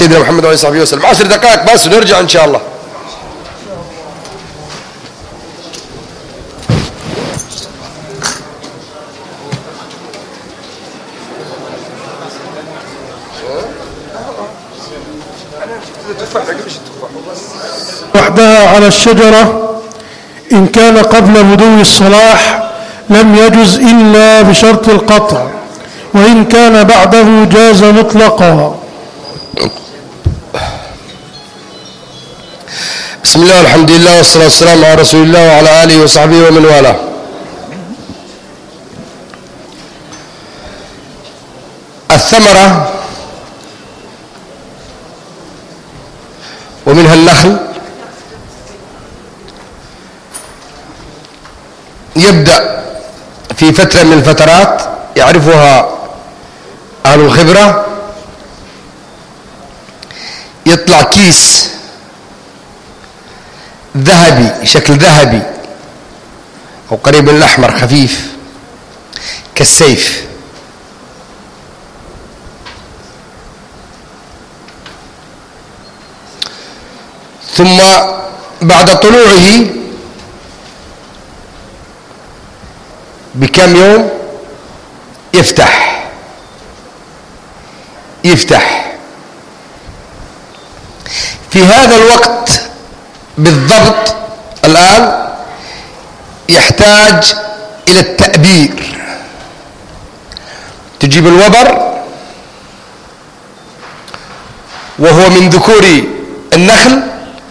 سيدنا محمد وعلى صحبه وسلم. 10 دقائق بس ونرجع إن شاء الله. وحدها على الشجرة إن كان قبل بدو الصلاح لم يجز إلا بشرط القطع، وإن كان بعده جاز مطلقا. بسم الله والحمد لله والصلاة والسلام على رسول الله وعلى آله وصحبه ومن والاه. الثمرة ومنها النخل يبدأ في فترة من الفترات يعرفها أهل الخبرة، يطلع كيس ذهبي، شكل ذهبي أو قريب من الأحمر خفيف كالسيف، ثم بعد طلوعه بكم يوم يفتح في هذا الوقت بالضبط. الآن يحتاج إلى التأبير. تجيب الوبر وهو من ذكور النخل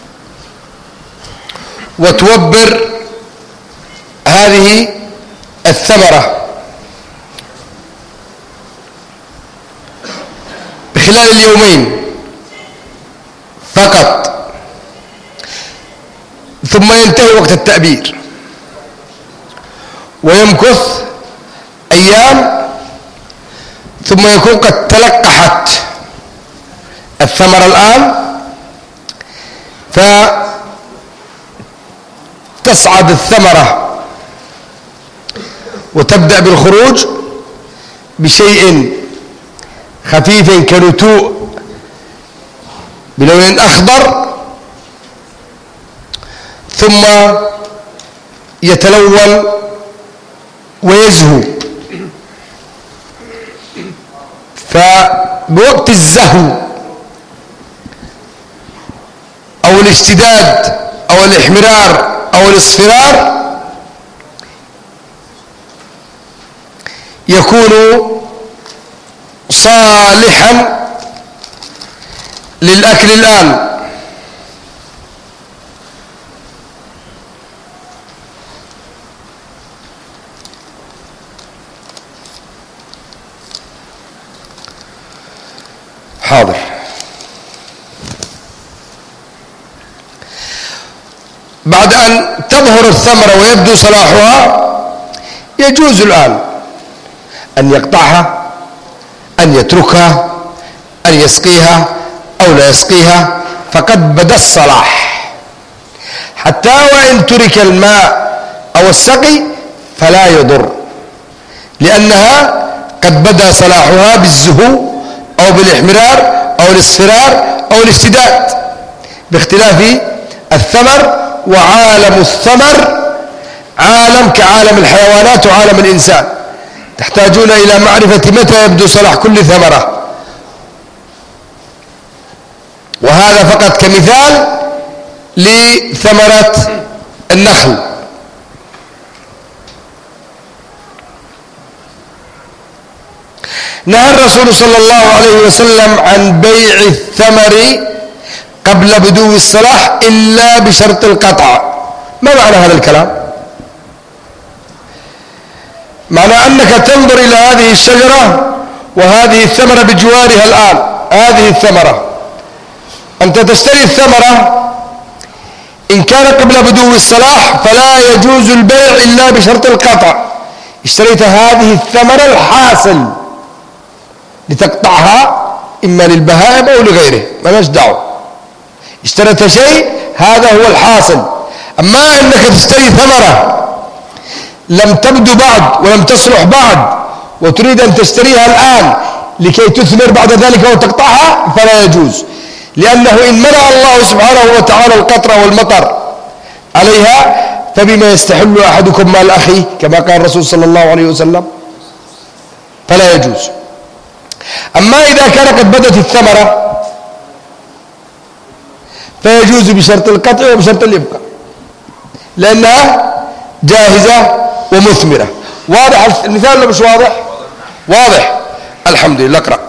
وتوبر هذه الثمرة بخلال اليومين فقط، ثم ينتهي وقت التأبير ويمكث أيام، ثم يكون قد تلقحت الثمرة الآن، فتصعد الثمرة وتبدأ بالخروج بشيء خفيف كنتوء بلون أخضر، ثم يتلون ويزهو. فبوقت الزهو أو الاشتداد أو الاحمرار أو الاصفرار يكون صالحا للأكل الآن. حاضر. بعد أن تظهر الثمرة ويبدو صلاحها يجوز الآن أن يقطعها، أن يتركها، أن يسقيها أو لا يسقيها، فقد بدا الصلاح. حتى وإن ترك الماء أو السقي فلا يضر، لأنها قد بدا صلاحها بالزهو أو بالاحمرار أو الاصفرار أو الاشتداد، باختلاف الثمر. وعالم الثمر عالم كعالم الحيوانات وعالم الإنسان، تحتاجون إلى معرفة متى يبدو صلاح كل ثمرة، وهذا فقط كمثال لثمرة النخل. نهى الرسول صلى الله عليه وسلم عن بيع الثمر قبل بدو الصلاح إلا بشرط القطع. ما معنى هذا الكلام؟ معنى أنك تنظر إلى هذه الشجرة وهذه الثمرة بجوارها الآن، هذه الثمرة أنت تشتري الثمرة إن كان قبل بدو الصلاح فلا يجوز البيع إلا بشرط القطع. اشتريت هذه الثمرة الحاصل لتقطعها إما للبهائم أو لغيره، مالناش دعوة. اشتريت شيء هذا هو الحاصل. أما أنك تشتري ثمرة لم تبدو بعد ولم تصلح بعد وتريد أن تشتريها الآن لكي تثمر بعد ذلك وتقطعها فلا يجوز. لأنه إن منع الله سبحانه وتعالى القطر والمطر عليها فبما يستحل أحدكم مال أخيه كما قال الرسول صلى الله عليه وسلم، فلا يجوز. أما إذا كان قد بدت الثمرة فيجوز بشرط القطع وبشرط الإبقاء لأنها جاهزة ومثمرة. واضح المثال ولا مش واضح؟ واضح الحمد لله. اقرأ.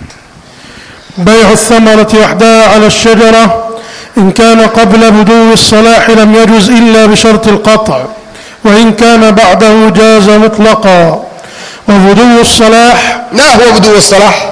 بيع الثمرة وحدها على الشجرة إن كان قبل بدو الصلاح لم يجز إلا بشرط القطع، وإن كان بعده جاز مطلقا. وبدو الصلاح ما هو بدو الصلاح؟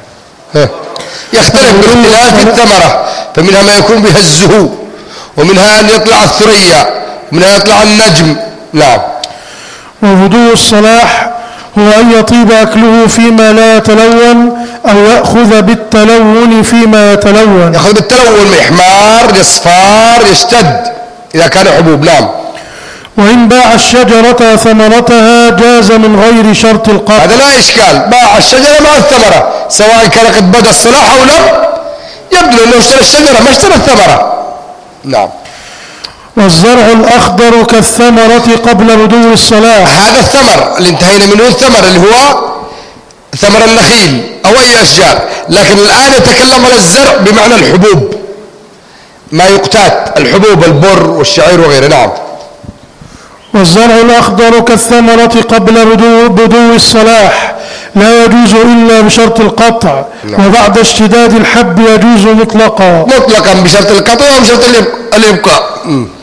يختلف باختلاف الثمرة، فمنها ما يكون بها الزهو، ومنها أن يطلع الثريا، ومنها يطلع النجم. نعم. وبدو الصلاح هو أن يطيب أكله فيما لا يتلون أو يأخذ بالتلون فيما يتلون. يأخذ بالتلون، يحمار، يصفار، يشتد إذا كان حبوب. نعم. وإن باع الشجرة ثمرتها جاز من غير شرط القطع. هذا لا إشكال، باع الشجرة مع الثمرة سواء كان قد بدا الصلاح أو لم يبدو أنه اشترى الشجرة ما اشترى الثمرة. نعم. والزرع الأخضر كالثمرة قبل بدو الصلاح. هذا الثمر اللي انتهينا منه، الثمر اللي هو ثمر النخيل أو أي أشجار، لكن الآن يتكلم على الزرع بمعنى الحبوب، ما يقتات، الحبوب، البر والشعير وغيره. نعم. والزرع الأخضر كالثمرة قبل بدو الصلاح لا يجوز إلا بشرط القطع. نعم. وبعد اشتداد الحب يجوز مطلقا بشرط القطع وبشرط الإبقاء.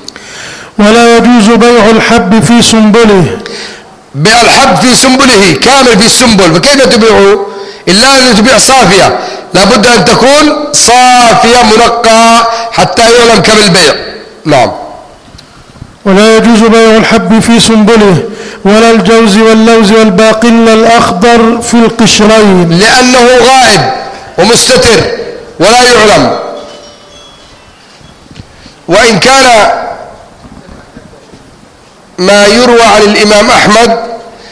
ولا يجوز بيع الحب في سنبله. بيع الحب في سنبله كامل في السنبل، فكيف تبيعه؟ إلا أن تبيع صافية، لابد أن تكون صافية منقى حتى يعلم كم البيع. نعم. ولا يجوز بيع الحب في سنبله ولا الجوز واللوز والباقل الأخضر في القشرين، لأنه غائب ومستتر ولا يعلم. وإن كان ما يروى عن الإمام أحمد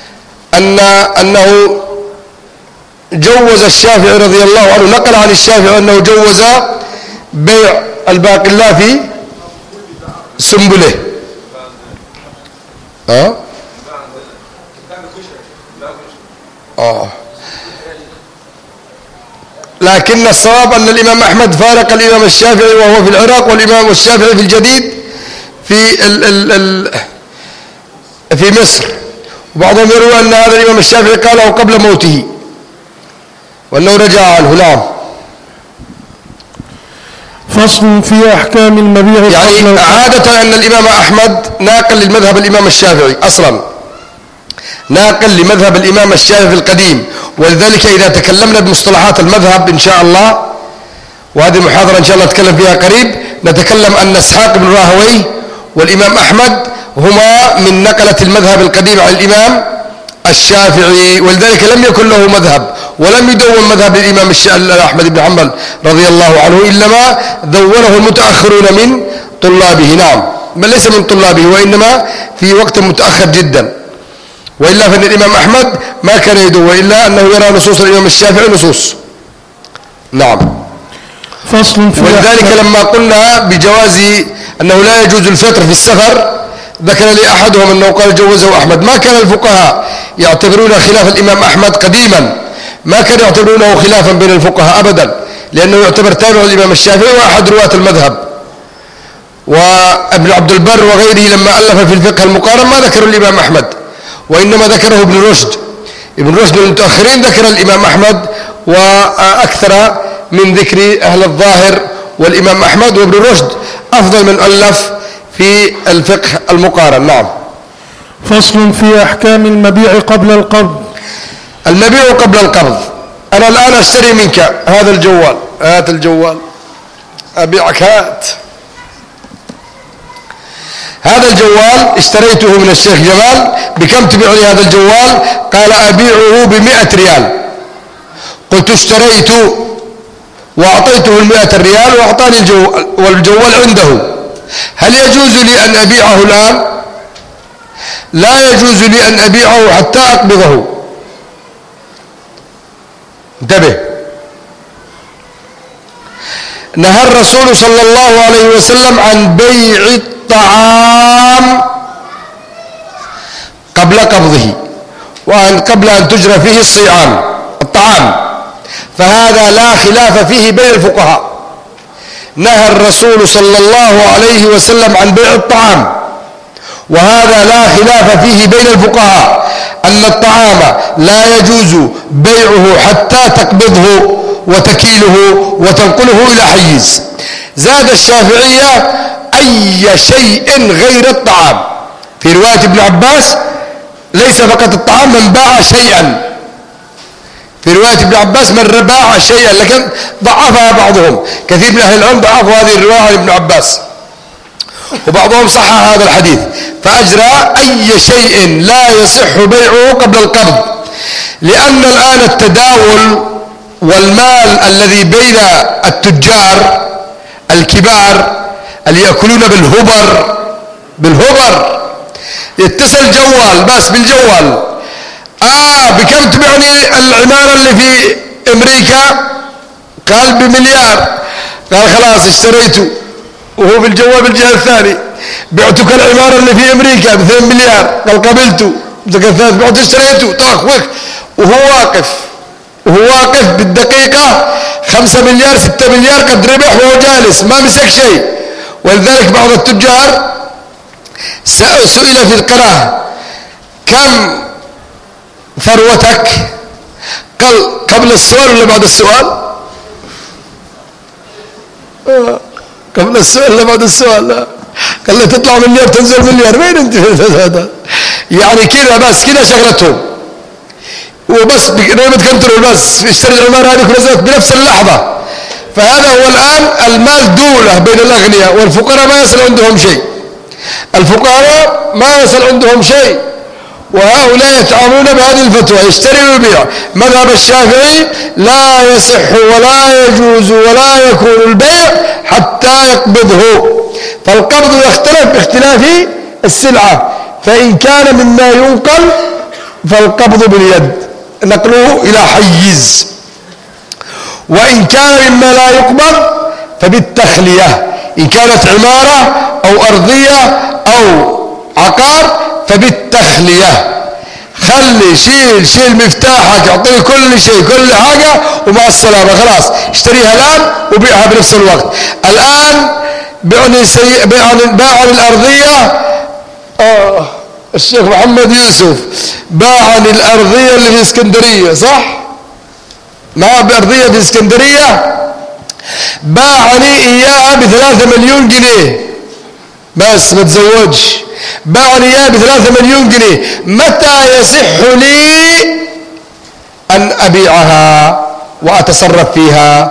أنه جوز الشافعي رضي الله عنه، نقل عن الشافعي أنه جوز بيع الباقلة في سنبله. لكن الصواب أن الإمام أحمد فارق الإمام الشافعي وهو في العراق، والإمام الشافعي في الجديد في مصر. وبعضهم يروى أن هذا الإمام الشافعي قاله قبل موته وأنه رجع عنه. نعم. فصل في أحكام المبيع. يعني عادة أن الإمام أحمد ناقل للمذهب الإمام الشافعي أصلا، ناقل لمذهب الإمام الشافعي القديم، ولذلك إذا تكلمنا بمصطلحات المذهب إن شاء الله، وهذه المحاضرة إن شاء الله نتكلم فيها قريب، نتكلم أن إسحاق بن راهويه والإمام أحمد هما من نقلة المذهب القديم عن الإمام الشافعي، ولذلك لم يكن له مذهب ولم يدون مذهب الإمام أحمد بن حنبل رضي الله عنه، إنما دونه المتأخرون من طلابه. نعم. بل ليس من طلابه، وإنما في وقت متأخر جدا، وإلا فإن الإمام أحمد ما كان يدون، إلا أنه يرى نصوص الإمام الشافعي نصوص. نعم. فصل في ولذلك لما قلنا بجواز أنه لا يجوز الفطر في السفر، ذكر لي أحدهم أنه قال جوزه أحمد. ما كان الفقهاء يعتبرون خلاف الإمام أحمد قديما، ما كان يعتبرونه خلافا بين الفقهاء أبدا، لأنه يعتبر تابع الإمام الشافعي وأحد رواة المذهب. وابن عبد البر وغيره لما ألف في الفقه المقارن ما ذكروا الإمام أحمد، وإنما ذكره ابن رشد. ابن رشد من المتأخرين ذكر الإمام أحمد، وأكثر من ذكر أهل الظاهر والإمام أحمد، وابن رشد أفضل من ألف في الفقه المقارن. نعم. فصل في أحكام المبيع قبل القبض. المبيع قبل القبض. أنا الآن أشتري منك هذا الجوال، هات الجوال، أبيعك، هذا الجوال اشتريته من الشيخ جمال، بكم تبيع لي هذا الجوال؟ قال أبيعه ب100 ريال. قلت اشتريت وأعطيته 100 ريال وأعطاني الجوال، والجوال عنده، هل يجوز لي أن أبيعه الآن؟ لا يجوز لي أن أبيعه حتى أقبضه. انتبه، نهى الرسول صلى الله عليه وسلم عن بيع الطعام قبل قبضه قبل أن تجرى فيه الطعام، فهذا لا خلاف فيه بين الفقهاء. نهى الرسول صلى الله عليه وسلم عن بيع الطعام، وهذا لا خلاف فيه بين الفقهاء أن الطعام لا يجوز بيعه حتى تقبضه وتكيله وتنقله إلى حيز. زاد الشافعية أي شيء غير الطعام. في رواية ابن عباس ليس فقط الطعام، من باع شيئا. في رواية ابن عباس من باع شيئا، لكن ضعفها بعضهم. كثير من أهل العلم ضعفوا هذه الرواية عن ابن عباس، وبعضهم صحح هذا الحديث. فأجرى أي شيء لا يصح بيعه قبل القبض، لأن الآن التداول والمال الذي بين التجار الكبار اللي يأكلون بالهبر يتصل جوال بس بالجوال، بكم تبعني العمارة اللي في أمريكا؟ قال ب1,000,000. قال خلاص اشتريته، وهو بالجوال بالجهة الثاني. بعتك العمارة اللي في أمريكا ب2 مليار. قال قبلته. بعته اشتريته. طخ وهو واقف بالدقيقة 5 مليار 6 مليار قد ربح وهو جالس ما مسك شيء. ولذلك بعض التجار سئل في القراءة كم ثروتك؟ قال قبل السؤال ولا بعد السؤال؟ قبل السؤال ولا بعد السؤال؟ لا. قال له تطلع مليار تنزل مليار. وين انت؟ يعني كذا بس كذا شغلتهم، وبس نعمة كنترول بس يشتري العمارة هذه ونزلت بنفس اللحظة. فهذا هو الآن المال دولة بين الأغنياء، والفقراء ما يصل عندهم شيء. الفقراء ما يصل عندهم شيء، وهؤلاء يتعاملون بهذه الفتوى، يشتري ويبيع. مذهب الشافعي لا يصح ولا يجوز ولا يكون البيع حتى يقبضه. فالقبض يختلف باختلاف السلعة، فإن كان مما ينقل فالقبض باليد نقله إلى حيز، وإن كان مما لا يقبض فبالتخلية. إن كانت عمارة أو أرضية أو عقار فبالتخلية. خلي شيل مفتاحك، اعطيه كل شيء كل حاجة ومع السلامة، خلاص اشتريها الآن وبيعها بنفس الوقت. الآن باع الأرضية، الشيخ محمد يوسف باع الأرضية اللي في اسكندرية، صح؟ معاه بأرضية في اسكندرية، باع لي إياها ب3 مليون جنيه بس ما تزوجش. باع لي إياها ب3 مليون جنيه. متى يصح لي أن أبيعها وأتصرف فيها؟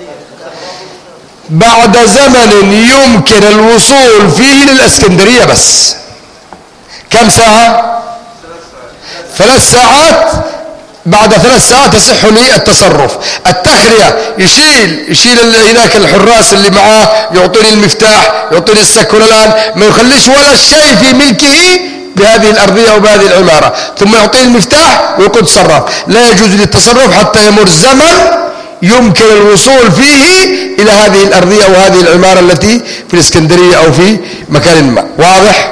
بعد زمن يمكن الوصول فيه للإسكندرية بس. كم ساعة؟ 3 ساعات. بعد 3 ساعات يصح لي التصرف. التخلية يشيل هناك الحراس اللي معاه، يعطيني المفتاح، يعطيني السكن الآن، ما يخليش ولا شيء في ملكه بهذه الأرضية وبهذه العمارة، ثم يعطيني المفتاح ويقول تصرف. لا يجوز لي التصرف حتى يمر زمن يمكن الوصول فيه إلى هذه الأرضية أو هذه العمارة التي في الإسكندرية أو في مكان ما. واضح؟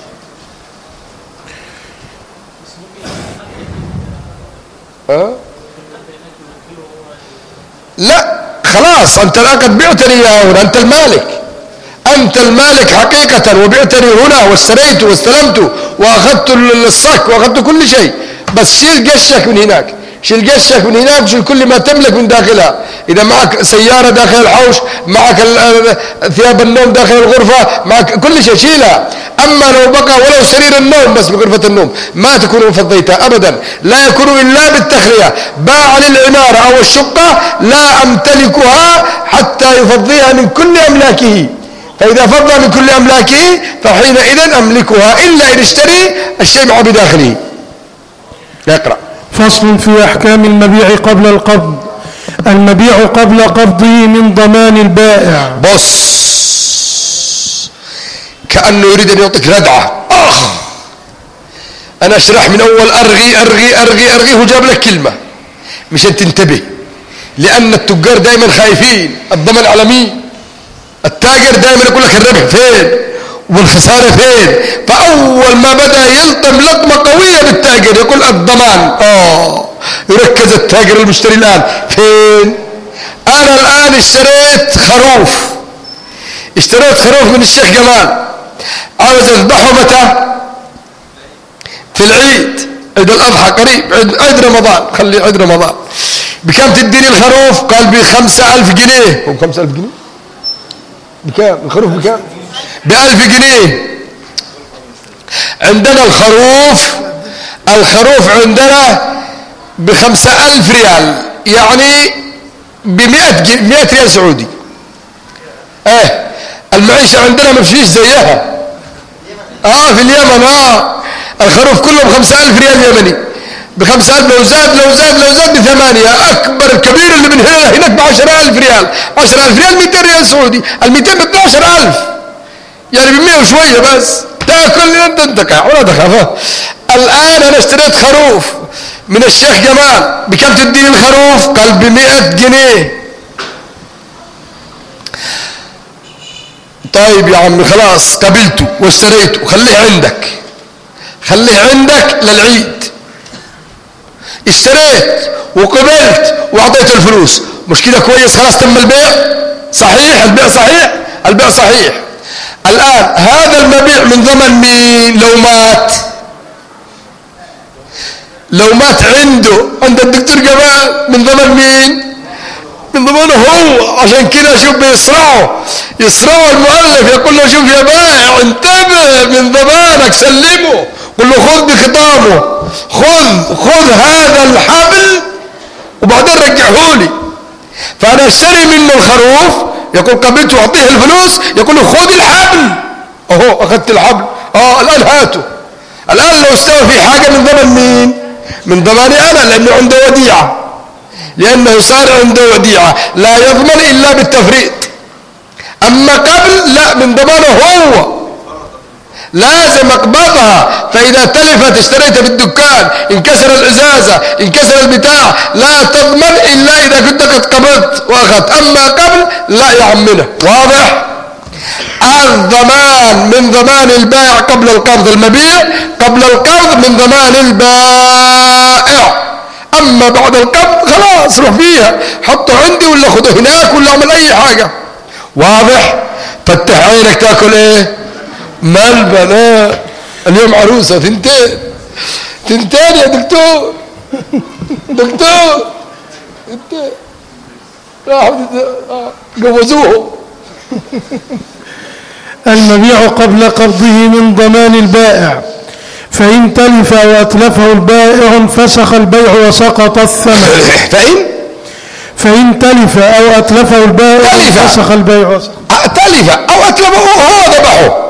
لا خلاص، أنت الآن قد بعتني هنا، أنت المالك حقيقة، وبعتني هنا واشتريت واستلمت وأخذت الصك وأخذت كل شيء، بس شيل قشك من هناك، شيل كل ما تملك من داخلها. إذا معك سيارة داخل الحوش، معك ثياب النوم داخل الغرفة، معك كل شيء شيلها. أما لو بقى ولو سرير النوم بس بغرفة النوم ما تكون فضيتها أبدا، لا يكون إلا بالتخلية. باع للعمارة أو الشقة لا أمتلكها حتى يفضيها من كل أملاكه، فإذا فضى من كل أملاكه فحينئذ أملكها، إلا إن اشتري الشيء معه بداخله. يقرأ. فصل في أحكام المبيع قبل القبض. المبيع قبل قبضه من ضمان البائع. بص، كأنه يريد أن يعطيك ردعة. أنا أشرح من أول أرغي وجاب لك كلمة مشان تنتبه. لأن التجار دايما خايفين الضمان على مين؟ التاجر دايما يقول لك الربح فين والخسارة فين. فأول ما بدأ يلطم لطمة قوية بالتاجر يقول الضمان. يركز التاجر المشتري الآن فين؟ أنا الآن اشتريت خروف من الشيخ جمال، عاوز اذبحه متى؟ في العيد، عيد الأضحى قريب، عيد رمضان، خلي عيد رمضان. بكم تديني الخروف؟ قال ب5,000 جنيه. هو 5,000 جنيه؟ بكام الخروف؟ بكام؟ ب1000 جنيه. عندنا الخروف عندنا ب5,000 ريال، يعني ب100 ريال سعودي. المعيشة عندنا ما فيش زيها. في اليمن الخروف كله ب5,000 ريال يمني، ب5,000. لو زاد ب8. أكبر كبير اللي من هناك ب10,000 ريال. 10,000 ريال 200 ريال سعودي. ال200 ب12,000، يعني ب100 وشوية بس. تاكل انت تنتكع ولا تخاف. الآن أنا اشتريت خروف من الشيخ جمال، بكم تديني الخروف؟ قال ب100 جنيه. طيب يا عمي خلاص قبلته واشتريته، خليه عندك للعيد. اشتريت وقبلت واعطيته الفلوس، مش كده كويس؟ خلاص تم البيع صحيح، البيع صحيح. الآن هذا المبيع من ضمن مين؟ لو مات عند الدكتور جمال من ضمن مين؟ من ضمنه هو. عشان كده شوف يسرعوا المؤلف، يقول له شوف يا بائع انتبه، من ضمانك سلمه، قل له خذ بخطامه، خذ هذا الحبل وبعدين رجعه لي. فأنا اشتري منه الخروف، يقول قبلته واعطيه الفلوس، يقول له خذ الحبل. اخذت الحبل، الآن هاته. الآن لو استوى في حاجة من ضمن مين؟ من ضماني أنا، لأنه عنده وديعة، لأنه صار عنده وديعة لا يضمن إلا بالتفريط. أما قبل لا، من ضمانه هو، لازم اقبضها. فإذا تلفت اشتريتها في الدكان، انكسر الازازة، انكسر البتاع، لا تضمن إلا إذا كنت قد قبضت وأخذت. أما قبل لا يا عمنا. واضح؟ الضمان من ضمان البائع قبل القبض، المبيع قبل القبض من ضمان البائع. أما بعد القبض خلاص روح فيها، حطه عندي ولا خده هناك ولا اعمل أي حاجة. واضح؟ فتح عينك. تاكل ايه؟ ملبن. اليوم عروسة تنتين يا دكتور. راحوا جوزوه. المبيع قبل قبضه من ضمان البائع، فإن تلف وأتلفه البائع انفسخ البيع وسقط الثمن. فإن تلف أو أتلفه البائع انفسخ البيع وسقط. تلف أو أتلفه هو ذبحه،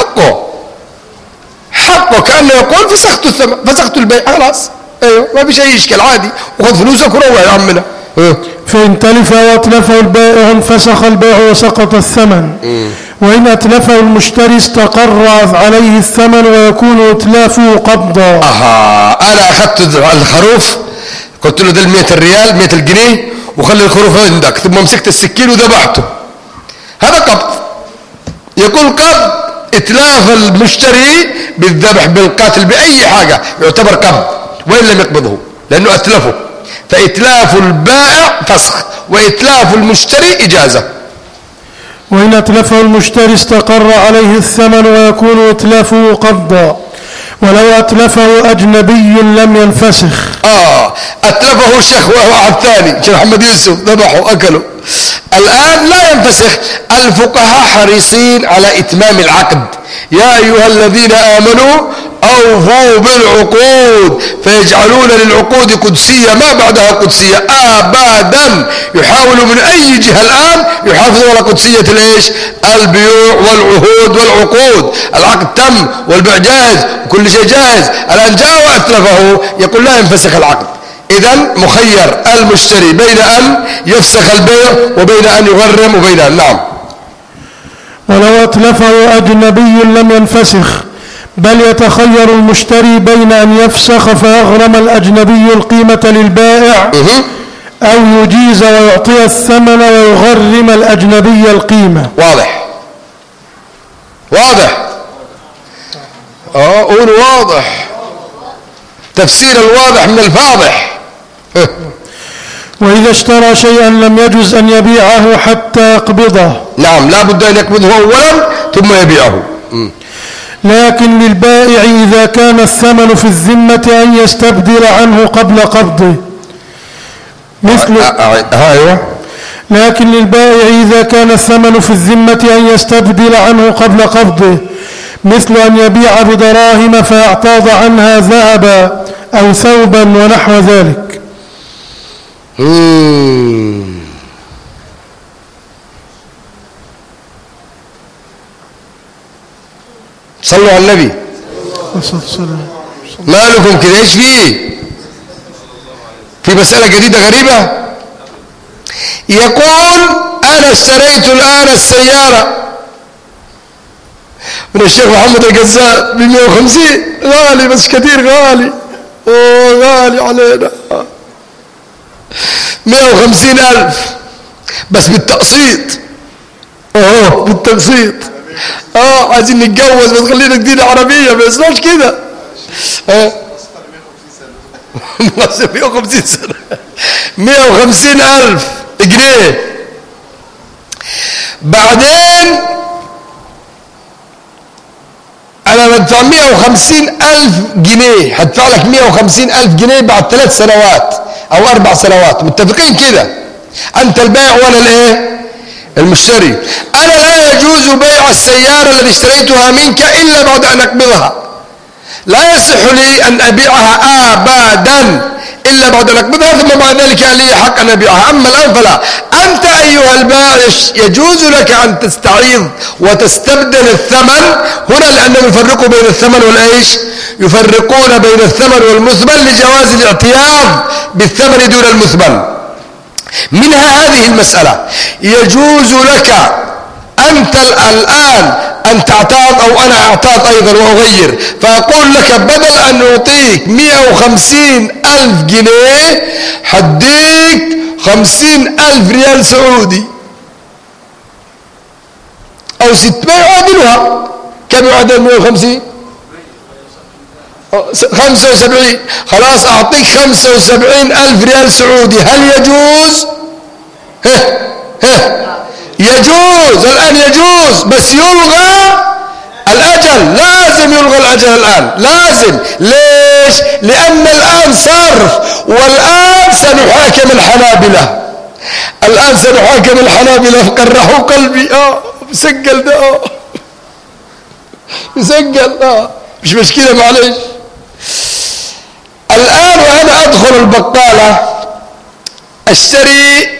حقه كأنه يقول فسخت الثمن، فسخت البيع، خلاص. ايوه ما في شيء يشكل، عادي، وخذ فلوسك وروح يا عمنا. فإن تلف وأتلفه البائع انفسخ البيع وسقط الثمن. وإن أتلفه المشتري استقر عليه الثمن ويكون إتلافه قبضا. أنا أخذت الخروف، قلت له ده 100 ريال 100 جنيه وخلي الخروف عندك، ثم مسكت السكين وذبحته، هذا قبض. يقول قبض إتلاف المشتري بالذبح بالقتل بأي حاجة يعتبر قبض وإن لم يقبضه، لأنه أتلفه. فإتلاف البائع فسخ، وإتلاف المشتري إجازة. وإن أتلفه المشتري استقر عليه الثمن ويكون إتلافه قبضا. ولو أتلفه أجنبي لم ينفسخ. أتلفه شيخ واحد ثاني، شيخ محمد يوسف، ذبحه أكله، الآن لا ينفسخ. الفقهاء حريصين على إتمام العقد. يا أيها الذين آمنوا أوفوا بالعقود، فيجعلون للعقود قدسية ما بعدها قدسية أبدا. يحاولوا من أي جهة الآن يحافظوا على قدسية البيوع والعهود والعقود. العقد تم والبيع جائز وكل شيء جائز، الآن جاء وأتلفه، يقول لا ينفسخ العقد. إذن مخير المشتري بين أن يفسخ البيع وبين أن يغرم وبين أن نعم. ولو أتلفه أجنبي لم ينفسخ، بل يتخير المشتري بين أن يفسخ فيغرم الأجنبي القيمة للبائع أو يجيز ويعطي الثمن ويغرم الأجنبي القيمة. واضح واضح قولوا واضح، تفسير الواضح من الفاضح. وإذا اشترى شيئا لم يجز أن يبيعه حتى يقبضه. نعم، لا بد أن يقبضه أولا ثم يبيعه. لكن للبائع إذا كان الثمن في الذمة أن يستبدل عنه قبل قبضه مثل لكن للبائع إذا كان الثمن في الذمة أن يستبدل عنه قبل قبضه، مثل أن يبيع بدراهم فيعتاض عنها ذهبا أو ثوبا ونحو ذلك. صلوا على النبي. مالكم كده؟ ايش في مسألة جديدة غريبة. يقول أنا اشتريت الآن السيارة من الشيخ محمد القزاز ب150، غالي بس كثير غالي، غالي علينا، 150,000 بس بالتقسيط. بالتقسيط. عايزين نتجوز بس خلينا جديدة عربية، ما يصلاش كده. 150 سنة 150,000 جنيه. بعدين أنا بدفع 150,000 جنيه، هدفع لك 150,000 جنيه بعد 3 سنوات أو 4 سنوات، متفقين كده؟ أنت البائع وأنا الإيه؟ المشتري. أنا لا يجوز بيع السيارة التي اشتريتها منك إلا بعد أن أقبضها. لا يصح لي أن أبيعها أبدا إلا بعد أن أقبضها، ثم بعد ذلك لي حق أن أبيعها. أما الآن فلا. أنت أيها البائع يجوز لك أن تستعيض وتستبدل الثمن هنا، لأنهم يفرقوا بين الثمن والإيش؟ يفرقون بين الثمن والمثمن لجواز الاعتياض بالثمن دون المثمن. منها هذه المسألة. يجوز لك أنت الآن أن تعتاض أو أنا أعتاض أيضا وأغير، فأقول لك بدل أن أعطيك 150,000 جنيه حديك 50,000 ريال سعودي أو 600. يعادلها كم؟ يعادل 150 75. خلاص أعطيك 75,000 ريال سعودي. هل يجوز؟ يجوز الآن، يجوز، بس يلغى الأجل. لازم يلغى الأجل الآن، لازم. ليش؟ لأن الآن صرف، والآن سنحاكم الحنابلة. الآن سنحاكم الحنابلة. فقرحوا قلبي. بسجل ده. بسجل. مش مشكلة، معلش. الآن وأنا أدخل البقالة أشتري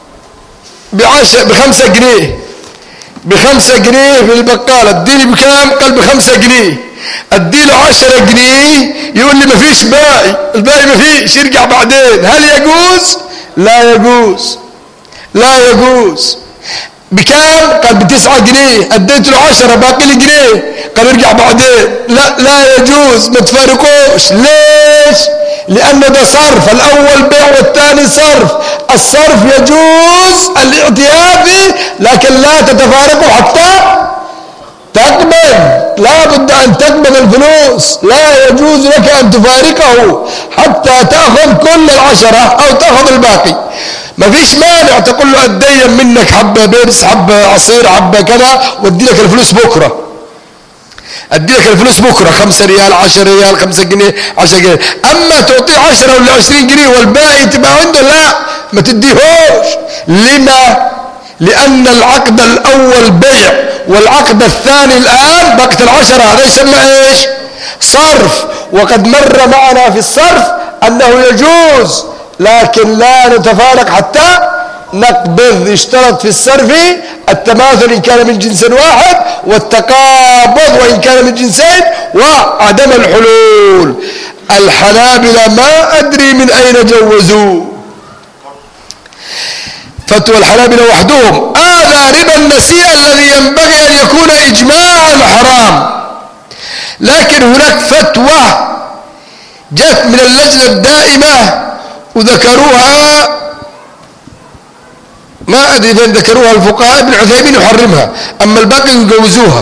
ب5 جنيه، ب5 جنيه في البقالة. اديني بكام؟ قال ب5 جنيه. اديله 10 جنيه، يقول لي مفيش باقي، الباقي مفيش، يرجع بعدين. هل يجوز؟ لا يجوز، لا يجوز. بكام؟ قال ب9 جنيه. اديت له 10، باقي لي جنيه، قال ارجع بعدين. لا يجوز، ما تفارقوش. ليش؟ لأن ده صرف، الأول بيع والثاني صرف. الصرف يجوز الاعتياد فيه، لكن لا تتفارقوا حتى تقبض. لا بد أن تقبض الفلوس، لا يجوز لك أن تفارقه حتى تأخذ كل 10 أو تأخذ الباقي. ما فيش مانع تقول له أدين منك حبة بيبس، حبة عصير، حبة كذا، وادي لك الفلوس بكرة. ادي لك الفلوس بكرة 5 ريال 10 ريال 5 جنيه 10 جنيه. أما تعطيه 10 ولا 20 جنيه والباقي تبقى عنده، لا، ما تديهوش. لما؟ لأن العقد الأول بيع والعقد الثاني الآن بقت 10. هذا يسمى إيش؟ صرف. وقد مر معنا في الصرف أنه يجوز، لكن لا نتفارق حتى نقبض. يشترط في الصرف التماثل إن كان من جنس واحد، والتقابض وإن كان من جنسين، وعدم الحلول. الحنابلة ما أدري من أين جوزوا فتوى الحنابلة وحدهم. هذا ربا النسيئة الذي ينبغي أن يكون إجماعا حرام. لكن هناك فتوى جاءت من اللجنة الدائمة وذكروها ما أدري فين ذكروها الفقهاء. ابن عثيمين يحرمها، أما الباقي يجوزوها،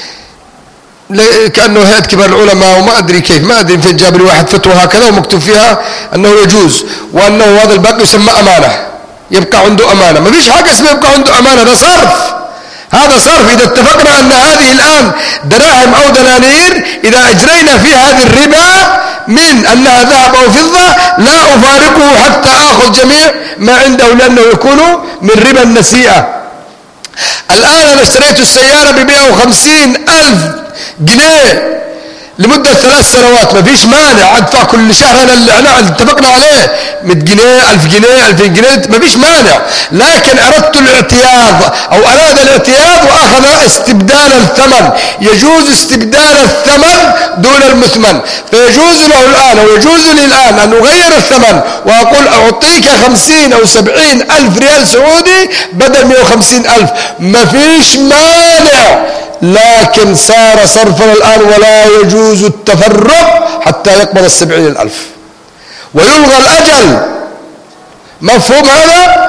كأنه هيئة كبار العلماء وما أدري كيف، ما أدري فين جاب لي واحد فتوى هكذا ومكتوب فيها أنه يجوز، وأنه هذا الباقي يسمى أمانة، يبقى عنده أمانة. ما فيش حاجة اسمها يبقى عنده أمانة، هذا صرف، هذا صرف. إذا اتفقنا أن هذه الآن دراهم أو دنانير، إذا أجرينا فيها هذه الربا من أنها ذهب أو فضة، لا أفارقه حتى آخذ جميع ما عنده، لأنه يكون من ربا النسيئة. الآن أنا اشتريت السيارة ب150,000 جنيه لمدة 3 سنوات، ما فيش مانع أدفع كل شهر أنا اللي اتفقنا عليه 100 جنيه 1000 جنيه 2000 جنيه، ما فيش مانع. لكن أردت الاعتياض أو أراد الاعتياض وأخذ استبدال الثمن، يجوز استبدال الثمن دون المثمن، فيجوز له الآن أو يجوز لي الآن أن أغير الثمن وأقول أعطيك 50 أو 70 ألف ريال سعودي بدل 150,000، ما فيش مانع. لكن صار صرفا الآن ولا يجوز التفرق حتى يقبض 70,000 ويلغى الأجل. مفهوم هذا؟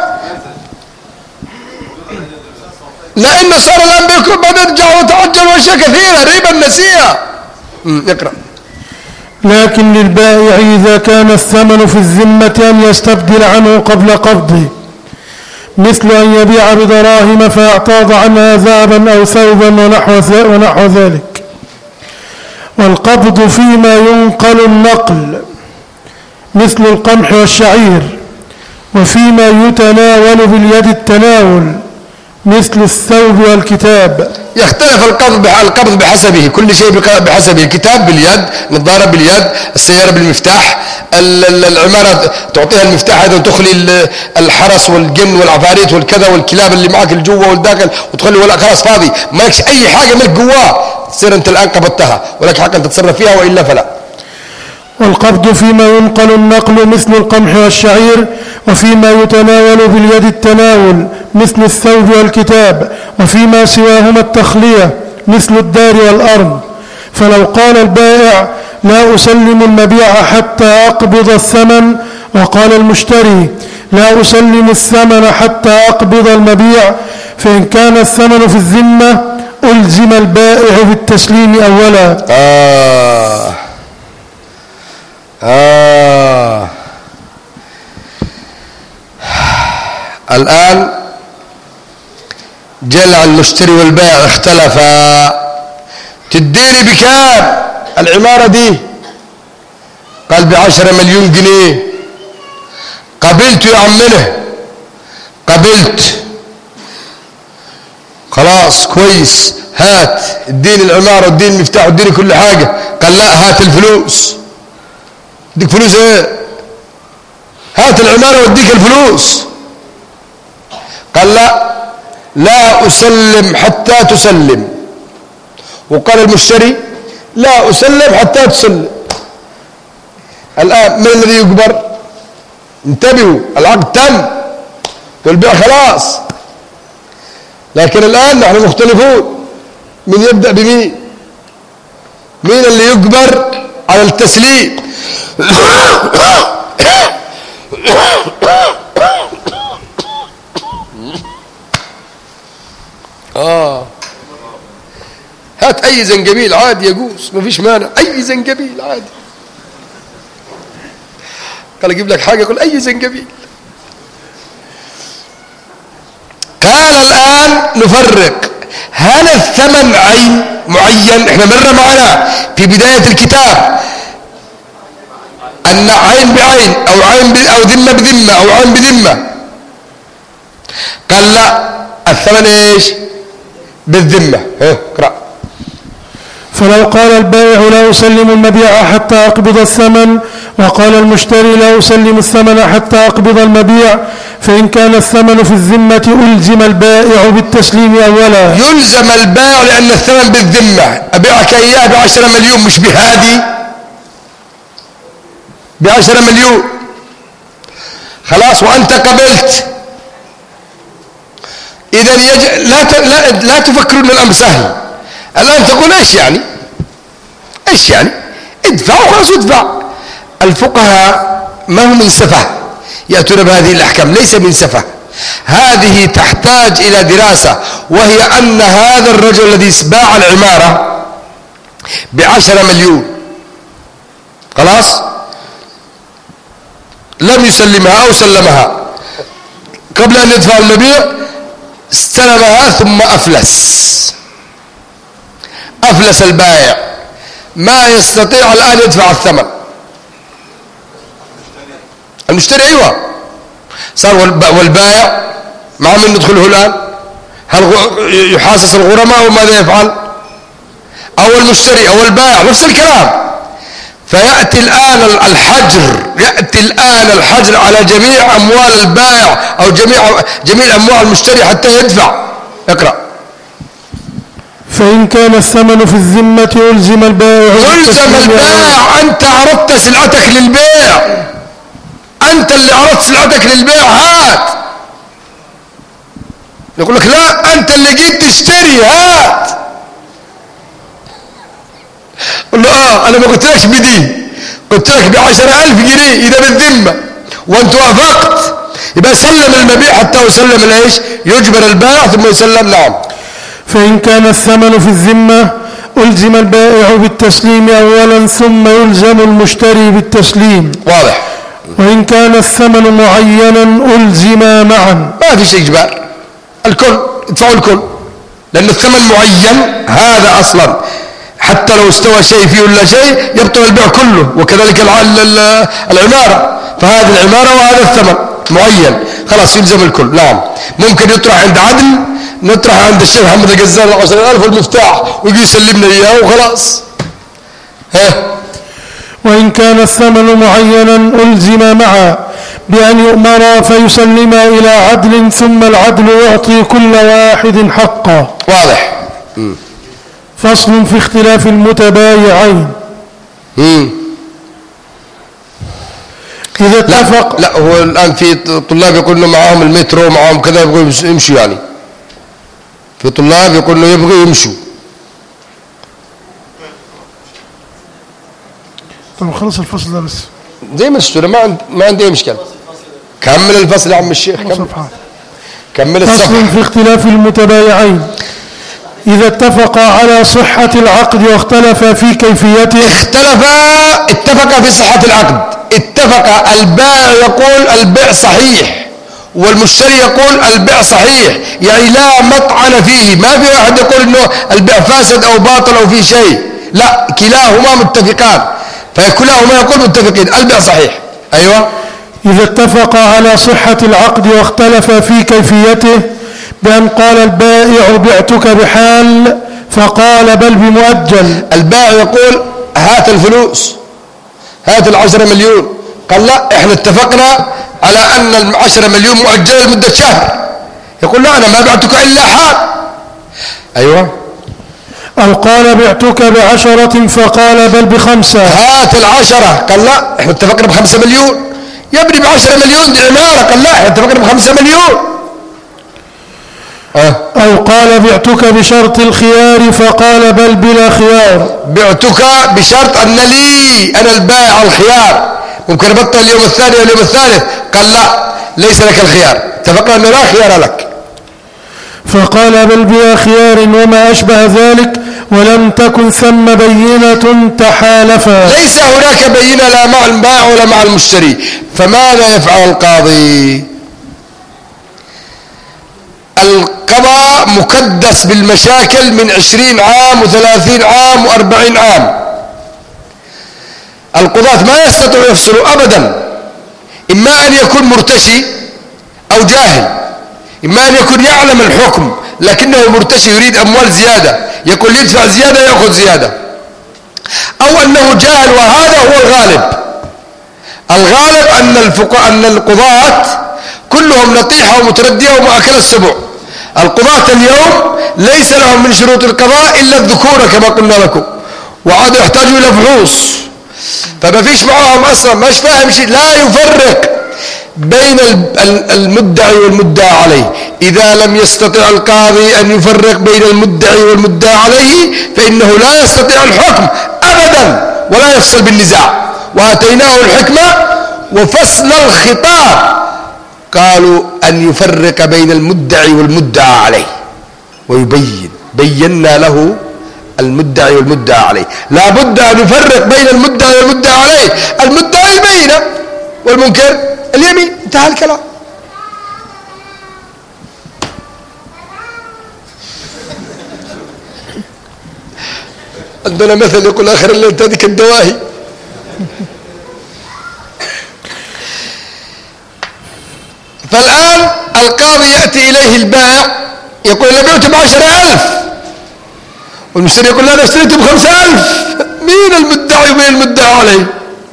لأنه صار الآن بيكون بعد يرجع وتعجل وأشياء كثيرة، ربا النسيئة. اقرأ. لكن للبائع إذا كان الثمن في الذمة أن يستبدل عنه قبل قبضه، مثل أن يبيع بدراهم فيعتاض عنها ذهبا أو ثوبا ونحو ذلك. والقبض فيما ينقل النقل مثل القمح والشعير، وفيما يتناول باليد التناول مثل الثوب والكتاب. يختلف القبض بحسبه، كل شيء بحسبه. الكتاب باليد، نظارة باليد، السيارة بالمفتاح، العمارة تعطيها المفتاح هذا وتخلي الحرس والجن والعفاريت والكذا والكلاب اللي معك الجوة والداخل وتخلي ولا خلاص فاضي، ما لكش أي حاجة ملك جواه، تصير أنت الآن قبضتها ولك حق أن تتصرف فيها وإلا فلا. والقبض فيما ينقل النقل مثل القمح والشعير، وفيما يتناول باليد التناول مثل الثوب والكتاب، وفيما سواهما التخلية مثل الدار والأرض. فلو قال البائع لا أسلم المبيع حتى أقبض الثمن، وقال المشتري لا أسلم الثمن حتى أقبض المبيع، فإن كان الثمن في الذمة ألزم البائع بالتسليم أولا. الآن جلع المشتري والبائع اختلفا. تديني بكام العمارة دي؟ قال ب10 مليون جنيه. قبلت يا عمنا، قبلت، خلاص كويس، هات اديني العمارة واديني المفتاح واديني كل حاجة. قال لا، هات الفلوس. اديك فلوس ايه؟ هات العمارة واديك الفلوس. قال لا، لا أسلم حتى تسلم. وقال المشتري لا أسلم حتى تسلم. الآن من الذي يجبر؟ انتبهوا، العقد تم والبيع خلاص، لكن الآن نحن مختلفون، من يبدأ بمين؟ مين اللي يجبر على التسليم؟ هات أي زنجبيل عادي يجوز، ما فيش مانع، أي زنجبيل عادي. قال أجيب لك حاجة، يقول أي زنجبيل. قال الآن نفرق، هل الثمن عين معين؟ احنا مر معنا في بداية الكتاب أن عين بعين أو عين أو ذمة بذمة أو عين بذمة. قال لا، الثمن ايش؟ بالذمة. اقرأ. فلو قال البائع لا أسلم المبيع حتى أقبض الثمن، وقال المشتري لا أسلم الثمن حتى أقبض المبيع، فإن كان الثمن في الذمة ألزم البائع بالتسليم أولا. يلزم البائع لأن الثمن بالذمة. أبيعك إياه ب10 مليون مش بهادي، ب10 مليون خلاص وأنت قبلت. إذا لا تفكروا أن الأمر سهل. الآن تقول إيش يعني؟ إيش يعني؟ ادفع وخلاص ادفع. الفقهاء ما هم من سفه يأتون بهذه الأحكام، ليس من سفه، هذه تحتاج إلى دراسة، وهي أن هذا الرجل الذي باع العمارة ب10 مليون خلاص لم يسلمها أو سلمها قبل أن يدفع المبيع، استلمها ثم أفلس البائع، ما يستطيع الآن يدفع الثمن. المشتري أيوة صار، والبائع مع من ندخله الآن؟ هل يحاسس الغرماء وماذا يفعل؟ أو المشتري أو البائع نفس الكلام. فيأتي الآن الحجر على جميع أموال البائع أو جميع أموال المشتري حتى يدفع. اقرأ. فإن كان الثمن في الذمة ألزم البائع. أنت عرضت سلعتك للبيع، أنت اللي عرضت سلعتك للبيع، هات. يقول لك لا أنت اللي جيت تشتري، هات. قل له أنا ما قلت لكش بدي، قلت لك ب10,000 جنيه إذا بالذمة وأنت وافقت، يبقى سلم المبيع حتى يسلم الإيش؟ يجبر البائع ثم يسلم. نعم. فإن كان الثمن في الذمة ألزم البائع بالتسليم أولا ثم يلزم المشتري بالتسليم. واضح. وإن كان الثمن معينا ألزما معا. ما في شيء إجبار، الكل يدفعوا الكل، لأن الثمن معين هذا أصلا، حتى لو استوى شيء فيه ولا شيء يبطل البيع كله. وكذلك العمارة، فهذه العمارة وهذا الثمن معين خلاص يلزم الكل. نعم. ممكن يطرح عند عدل، نطرح عند الشيخ محمد الجزار 10,000 المفتاح ويجي يسلمنا إياه وخلاص. وإن كان الثمن معينا ألزم معا بأن يؤمر فيسلم إلى عدل ثم العدل يعطي كل واحد حقه. واضح. فصل في اختلاف المتبايعين. إذا اتفق. لا هو الآن في طلاب يقول إنه معهم المترو معهم كذا يبغوا يمشوا، يعني في طلاب يقول إنه يبغوا يمشوا. طب خلص الفصل ده بس زي ما تشتري، ما عندي مشكلة. كمل الفصل يا عم الشيخ، كمل الصفحة. فصل في اختلاف المتبايعين. إذا اتفقا على صحة العقد واختلفا في كيفيته. اتفقا في صحة العقد. اتفق البائع يقول البيع صحيح والمشتري يقول البيع صحيح، يعني لا مطعن فيه، ما في واحد يقول انه البيع فاسد او باطل او فيه شيء، لا كلاهما متفقان، فكلاهما يقول متفقين البيع صحيح. ايوه. إذا اتفقا على صحة العقد واختلفا في كيفيته بأن قال البائع بعتك بحال فقال بل بمؤجل. البائع يقول هات الفلوس، هات 10 مليون، قال لا احنا اتفقنا على ان 10 مليون مؤجلة لمدة شهر، يقول لا انا ما بعتك الا حال. ايوه. أو قال بعتك ب10 فقال بل ب5. هات 10، قال لا احنا اتفقنا ب5 مليون. يبني ب10 مليون دي عمارة، قال لا احنا اتفقنا ب5 مليون. أو قال بعتك بشرط الخيار فقال بل بلا خيار. بعتك بشرط أن لي أنا البائع الخيار، ممكن أبطل اليوم الثاني واليوم الثالث، قال لا ليس لك الخيار، اتفقنا أنه لا خيار لك. فقال بل بلا خيار وما أشبه ذلك ولم تكن ثم بينة تحالفا. ليس هناك بينة لا مع البائع ولا مع المشتري، فماذا يفعل القاضي؟ القضاء مكدس بالمشاكل من 20 عام و30 عام و40 عام. القضاة ما يستطيعوا يفصلوا أبدا، إما أن يكون مرتشي أو جاهل، إما أن يكون يعلم الحكم لكنه مرتشي يريد أموال زيادة، يقول يدفع زيادة يأخذ زيادة، أو أنه جاهل، وهذا هو الغالب. الغالب أن القضاة كلهم نطيحة ومتردية ومؤكل السبع. القضاة اليوم ليس لهم من شروط القضاء إلا الذكورة كما قلنا لكم، وعادوا يحتاجوا إلى فحوص، فما فيش معهم أصلا، مش فاهم شيء، لا يفرق بين المدعي والمدعى عليه. إذا لم يستطع القاضي أن يفرق بين المدعي والمدعى عليه فإنه لا يستطيع الحكم أبدا ولا يفصل بالنزاع. وآتيناه الحكمة وفصل الخطاب، قالوا أن يفرق بين المدعي والمدعى عليه ويبين. بينا له المدعي والمدعى عليه. لا بد أن يفرق بين المدعي والمدعى عليه. المدعي البينة والمنكر اليمين. انتهى الكلام. عندنا مثل يقول آخر الليل تهديك الدواهي. فالآن القاضي يأتي إليه البائع يقول أنا بعت ب10,000 والمشتري يقول لا أنا اشتريته ب5,000. مين المدعي ومين المدعى عليه؟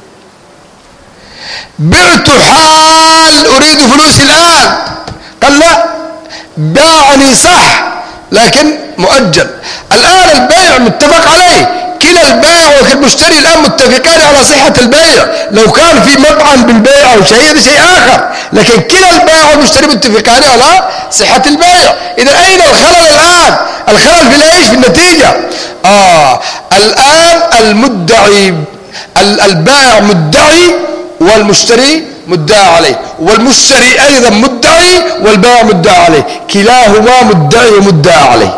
بعت حال أريد فلوسي الآن. قال لا باعني صح لكن مؤجل. الآن البيع متفق عليه. كلا البائع والمشتري الآن متفقان على صحة البيع. لو كان في مطعن بالبيع أو شيء هذا شيء آخر، لكن كلا البائع والمشتري متفقان على صحة البيع. إذا أين الخلل الآن؟ الخلل في الإيش؟ في النتيجة. الآن المدعي البائع مدعي والمشتري مدعى عليه، والمشتري أيضا مدعي والبائع مدعى عليه. كلاهما مدعي ومدعى عليه.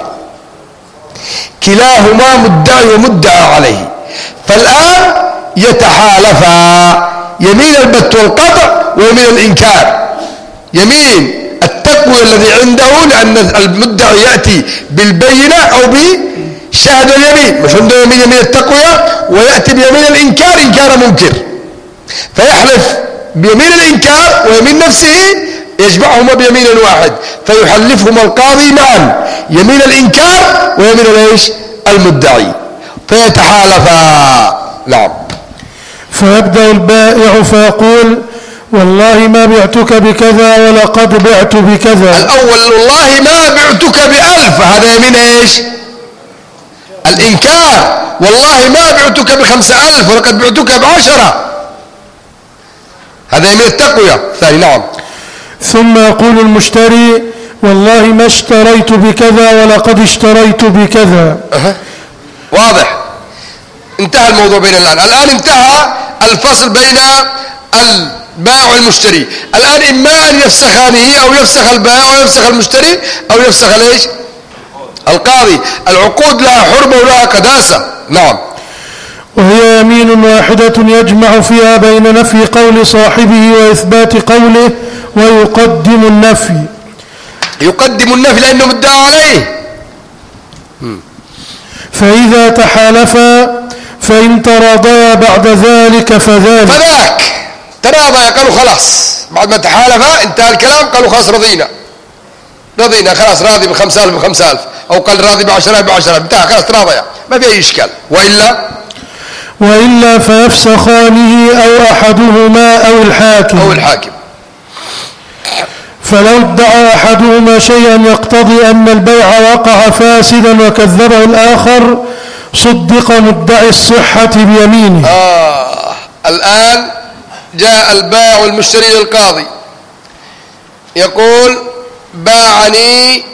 كلاهما مدعي ومدعى عليه. فالآن يتحالفا يمين البت والقطع ويمين الإنكار. يمين التقوى الذي عنده لأن المدعي يأتي بالبينة أو بشهد اليمين، مش عنده يمين التقوى، ويأتي بيمين الإنكار إن كان منكر، فيحلف بيمين الإنكار ويمين نفسه يجمعهما بيمين واحد، فيحلفهما القاضي معا يمين الإنكار ويمين الايش؟ المدعي، فيتحالفا. نعم. فيبدأ البائع فيقول والله ما بعتك بكذا ولقد بعت بكذا. الأول والله ما بعتك ب1000، هذا يمين ايش؟ الإنكار. والله ما بعتك ب5,000 ولقد بعتك ب10، هذا يمين التقوية ثاني. نعم. ثم يقول المشتري والله ما اشتريت بكذا ولقد اشتريت بكذا. واضح. انتهى الموضوع بيننا الآن انتهى الفصل بين البائع والمشتري. الآن إما أن يفسخانه أو يفسخ البائع أو يفسخ المشتري أو يفسخ ليش؟ القاضي. العقود لها حرمة ولها قداسة. نعم. وهي يمين واحدة يجمع فيها بين نفي قول صاحبه وإثبات قوله، ويقدم النفي. يقدم النفي لأنه مدعى عليه. فإذا تحالفا فإن تراضيا بعد ذلك فذاك تراضى. قالوا خلاص بعد ما تحالفا انتهى الكلام، قالوا خلاص رضينا خلاص، راضي ب5,000 ب5,000 أو قال راضي ب10,000 انتهى خلاص تراضيا، ما في أي إشكال. وإلا فيفسخانه أو أحدهما أو الحاكم. فلو ادعى أحدهما شيئا يقتضي أن البيع وقع فاسدا وكذبه الآخر صدق مدعي الصحة بيمينه. الآن جاء البائع والمشتري للقاضي يقول باعني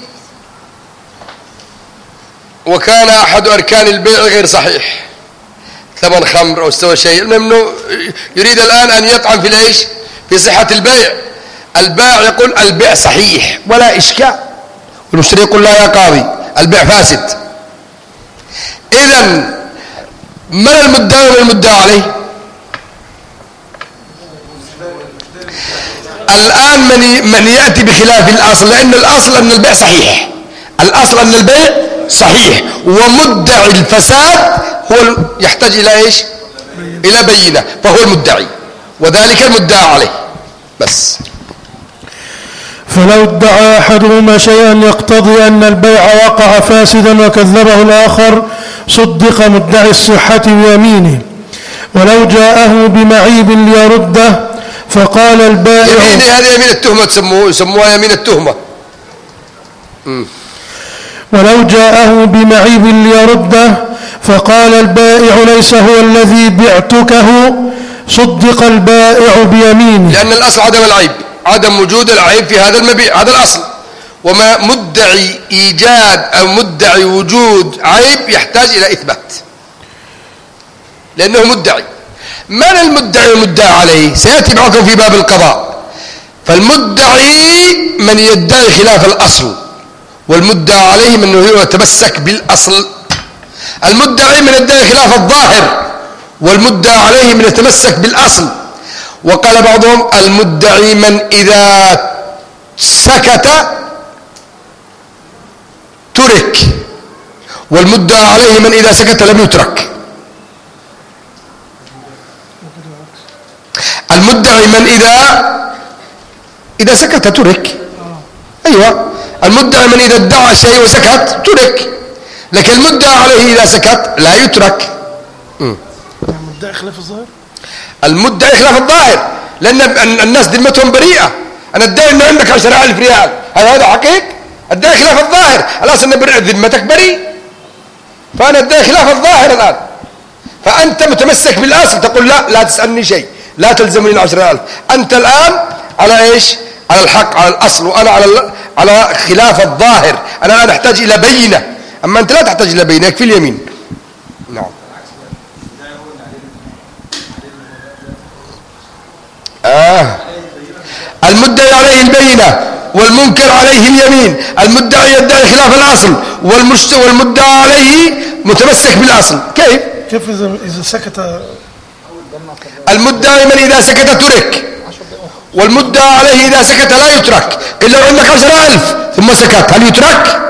وكان أحد أركان البيع غير صحيح، ثمن خمر أو استوى شيء، لأنه يريد الآن أن يطعن في ليش؟ في صحة البيع. البائع يقول البيع صحيح ولا إشكال، والمشتري يقول لا يا قاضي البيع فاسد. إذن من المدعي ومن المدعى عليه؟ الآن من يأتي بخلاف الأصل، لأن الأصل أن البيع صحيح، الأصل أن البيع صحيح، ومدعي الفساد هو يحتاج إلى إيش؟ إلى بينة، فهو المدعي وذلك المدعى عليه بس. فلو ادعى أحدهما شيئا يقتضي أن البيع وقع فاسدا وكذبه الآخر صدق مدعي الصحة بيمينه. ولو جاءه بمعيب ليرده فقال البائع، هذه يمين التهمة يسموها يمين التهمة. ولو جاءه بمعيب ليرده فقال البائع ليس هو الذي بعتكه صدق البائع بيمينه، لأن الأصل عدم العيب، عدم وجود العيب في هذا المبيع، هذا الأصل. وما مدعي إيجاد أو مدعي وجود عيب يحتاج إلى إثبات، لأنه مدعي. من المدعي والمدعى عليه؟ سيأتي معكم في باب القضاء. فالمدعي من يدعي خلاف الأصل، والمدعى عليه من أنه يتمسك بالأصل. المدعي من يدعي خلاف الظاهر، والمدعى عليه من يتمسك بالأصل. وقال بعضهم المدعي من إذا سكت ترك، والمدعى عليه من إذا سكت لم يترك. المدعي من إذا سكت ترك، أيوة، المدعي من إذا ادعى شيء وسكت ترك، لكن المدعى عليه إذا سكت لا يترك. المدعي خلاف الظاهر، المدعي خلاف الظاهر، لأن الناس ذمتهم بريئة. أنا أدعي أن عندك 10,000 ريال، هذا حقيقي؟ أدعي خلاف الظاهر، الأصل أن ذمتك بريء، فأنا أدعي خلاف الظاهر الآن. فأنت متمسك بالأصل، تقول لا تسألني شيء، لا تلزمني 10,000. أنت الآن على إيش؟ على الحق، على الأصل، وأنا على خلاف الظاهر. أنا الآن أحتاج إلى بينة، أما أنت لا تحتاج إلى بينة، يكفي اليمين. نعم. المدعي عليه البينة والمنكر عليه اليمين. المدعي يدعي خلاف الأصل، والمدعى عليه متمسك بالأصل. كيف إذا سكت؟ المدعي من إذا سكت ترك، والمدعى عليه إذا سكت لا يترك. قل لو عندك 10,000 ثم سكت، هل يترك؟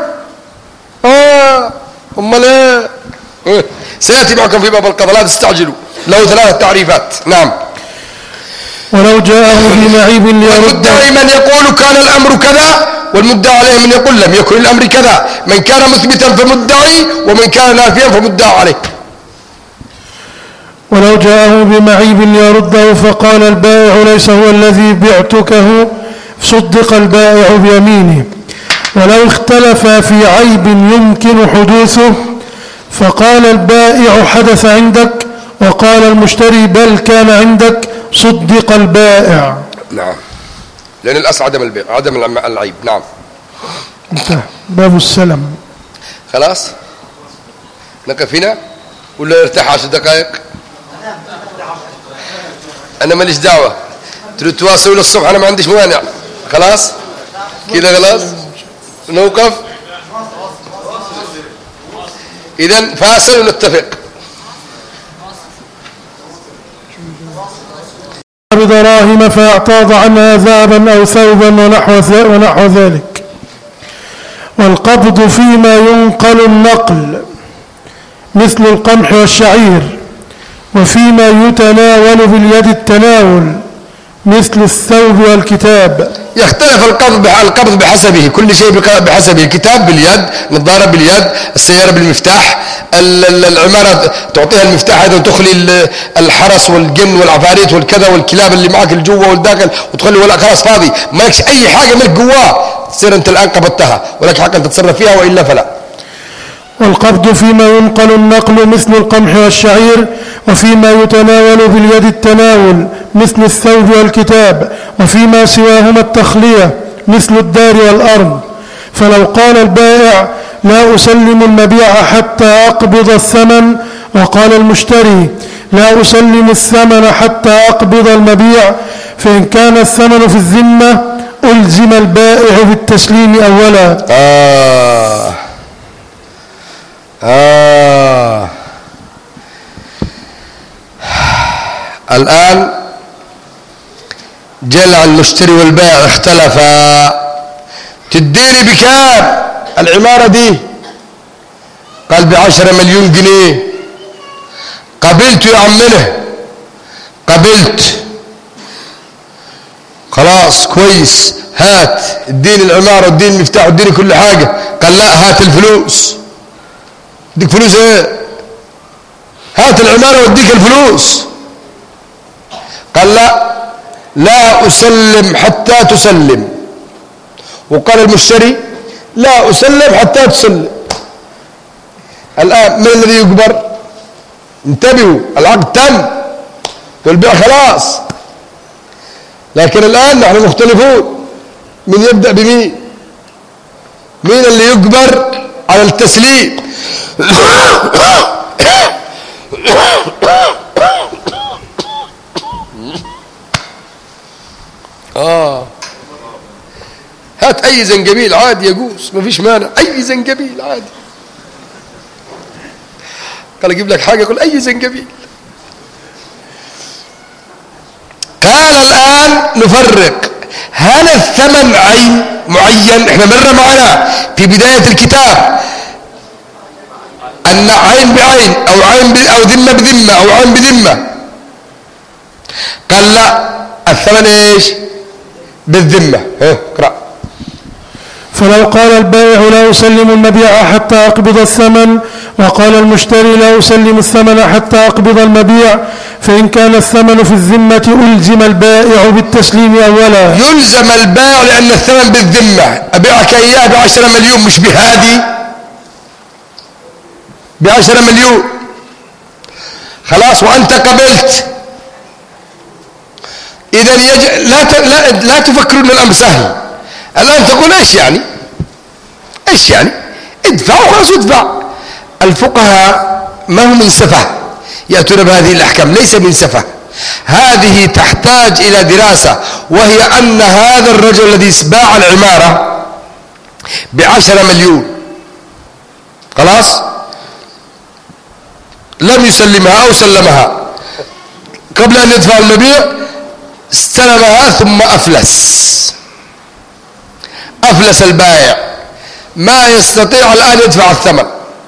أمال إيه؟ سيأتي معكم في باب القضاء، لا تستعجلوا، له 3 تعريفات. نعم. ولو جاءه بمعيب ليرد. المدعي من يقول كان الأمر كذا، والمدعى عليه من يقول لم يكن الأمر كذا. من كان مثبتا فمدعي، ومن كان نافيا فمدعى عليه. ولو جاءه بمعيب ليرده فقال البائع ليس هو الذي بعتكه، صدق البائع بيمينه. ولو اختلف في عيب يمكن حدوثه فقال البائع حدث عندك، وقال المشتري بل كان عندك، صدق البائع. نعم، لأن الأصل عدم البيع، عدم العيب. نعم. باب السلم. خلاص نقف هنا ولا نرتاح 10 دقائق؟ أنا ماليش دعوة، تريد تواصلوا للصبح أنا ما عنديش مانع. خلاص كده، خلاص نوقف. إذن فاصل ونتفق. بدراهم فاعتاض عنها ذهبا أو ثوبا ونحو ذلك. والقبض فيما ينقل النقل مثل القمح والشعير، وفيما يتناول باليد التناول مثل الثوب والكتاب. يختلف القبض بحسبه، كل شيء بحسبه. الكتاب باليد، نظارة باليد، السيارة بالمفتاح، العمارة تعطيها المفتاح هذا وتخلي الحرس والجن والعفاريت والكذا والكلاب اللي معك الجوا والداخل وتخلي ولا خلاص فاضي، ما لكش أي حاجة ملك جواه، تصير أنت الآن قبضتها ولك حق أن تتصرف فيها وإلا فلا. والقبض فيما ينقل النقل مثل القمح والشعير، وفيما يتناول باليد التناول مثل الثوب والكتاب، وفيما سواهما التخلية مثل الدار والأرض. فلو قال البائع لا أسلم المبيع حتى أقبض الثمن، وقال المشتري لا أسلم الثمن حتى أقبض المبيع، فإن كان الثمن في الذمة ألزم البائع بالتسليم أولا. الآن جلع المشتري والبائع اختلفا، تديني بكام العمارة دي؟ قال ب10 مليون جنيه. قبلت يا عمنا، قبلت، خلاص كويس، هات اديني العمارة واديني المفتاح واديني كل حاجة. قال لا، هات الفلوس. اديك فلوس ايه؟ هات العمارة واديك الفلوس. قال لا أسلم حتى تسلم. وقال المشتري لا أسلم حتى تسلم. الآن من الذي يكبر؟ انتبهوا، العقد تم والبيع خلاص، لكن الآن نحن مختلفون، من يبدأ بمين؟ مين اللي يكبر على التسليم؟ هات أي زنجبيل عادي يجوز، ما فيش مانع، أي زنجبيل عادي. قال أجيب لك حاجة، يقول أي زنجبيل. قال الآن نفرق، هل الثمن عين معين؟ احنا مر معنا في بداية الكتاب أن عين بعين أو عين أو ذمة بذمة أو عين بذمة. قال لا، الثمن ايش؟ بالذمة. اقرأ. فلو قال البائع لا أسلم المبيع حتى أقبض الثمن، وقال المشتري لا أسلم الثمن حتى أقبض المبيع، فإن كان الثمن في الذمة ألزم البائع بالتسليم أولا. يلزم البائع لأن الثمن بالذمة. أبيعك إياه ب10 مليون، مش بهادي، ب10 مليون خلاص، وأنت قبلت. إذا لا تفكرون الأمر سهل. الآن تقول إيش يعني؟ إيش يعني؟ ادفع وخلاص ادفع. الفقهاء ما هم من سفه يأتون بهذه الأحكام، ليس من سفه، هذه تحتاج إلى دراسة، وهي أن هذا الرجل الذي باع العمارة ب10 مليون خلاص لم يسلمها أو سلمها قبل أن يدفع المبيع، استلمها ثم أفلس البائع، ما يستطيع الآن يدفع الثمن.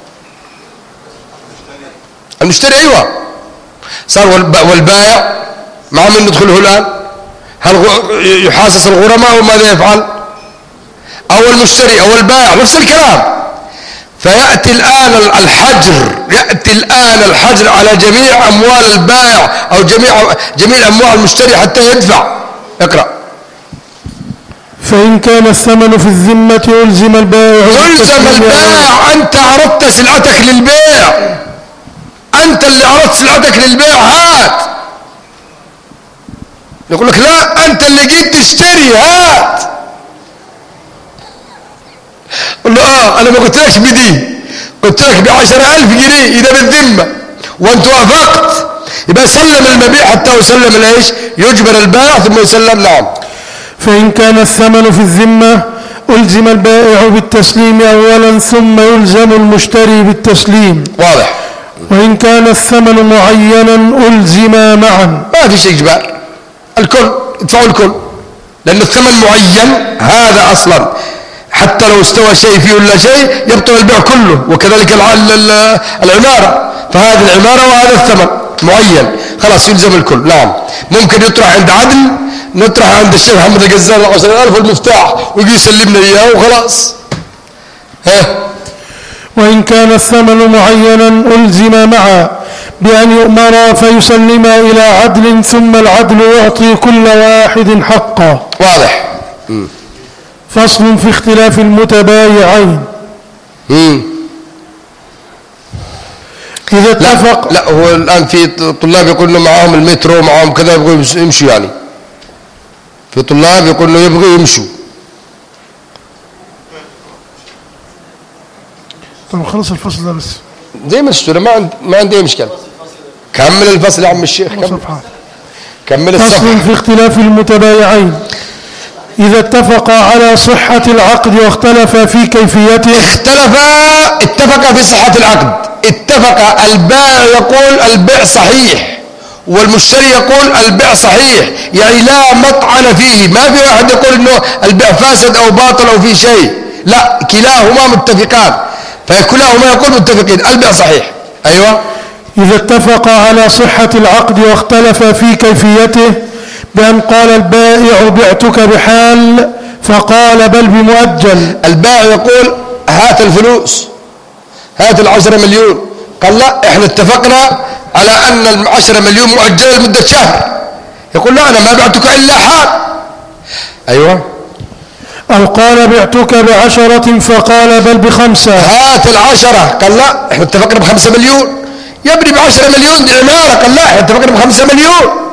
المشتري أيوة صار، والبائع مع من ندخله الآن؟ هل يحاسس الغرماء وماذا يفعل؟ أو المشتري أو البائع نفس الكلام. فيأتي الآن الحجر على جميع أموال البائع أو جميع أموال المشتري حتى يدفع. اقرأ. فإن كان الثمن في الذمة ألزم البائع. أنت عرضت سلعتك للبيع، أنت اللي عرضت سلعتك للبيع، هات. يقول لك لا، أنت اللي جيت تشتري، هات. قل له أنا ما قلتلكش بدي، قلت لك ب10,000 جنيه إذا بالذمة، وأنت وافقت، يبقى سلم المبيع حتى يسلم الإيش؟ يجبر البائع ثم يسلم. نعم. فإن كان الثمن في الذمة ألزم البائع بالتسليم أولا ثم يلزم المشتري بالتسليم. واضح. وإن كان الثمن معينا ألزم معا. ما فيش إجبار، الكل ادفعوا الكل، لأن الثمن معين هذا أصلا، حتى لو استوى شيء فيه ولا شيء يبطل البيع كله. وكذلك العمارة، فهذه العمارة وهذا الثمن معين، خلاص يلزم الكل. نعم. ممكن يطرح عند عدل، نطرح عند الشيخ محمد الجزار 10,000 المفتاح ويجي يسلمنا إياه وخلاص. وإن كان الثمن معينا ألزم معا بأن يؤمر فيسلم إلى عدل، ثم العدل يعطي كل واحد حقه. واضح. فصل في اختلاف المتبايعين. إذا اتفق. لا هو الآن في طلاب يقولون معهم المترو معهم كذا، يبغوا يمشوا، يعني في طلاب يقولون يبغوا يمشوا. طب خلص الفصل ده بس زي ما تشتري، ما عندي أي مشكلة. كمل الفصل يا عم الشيخ، كمل الصفحة. فصل في اختلاف المتبايعين. إذا اتفقا على صحة العقد واختلفا في كيفيته. اتفقا في صحة العقد. اتفق البائع يقول البيع صحيح، والمشتري يقول البيع صحيح، يعني لا مطعن فيه، ما في واحد يقول انه البيع فاسد او باطل او في شيء، لا، كلاهما متفقان، فكلاهما يقول متفقين البيع صحيح. ايوه. إذا اتفقا على صحة العقد واختلفا في كيفيته، بأن قال البائع بعتك بحال فقال بل بمؤجل. البائع يقول هات الفلوس، هات 10 مليون، قال لا احنا اتفقنا على ان 10 مليون مؤجلة لمدة شهر، يقول لا انا ما بعتك الا حال. ايوه. أو قال بعتك ب10 فقال بل ب5. هات 10، قال لا احنا اتفقنا ب5 مليون. يبني ب10 مليون دي عمارة، قال لا احنا اتفقنا ب5 مليون.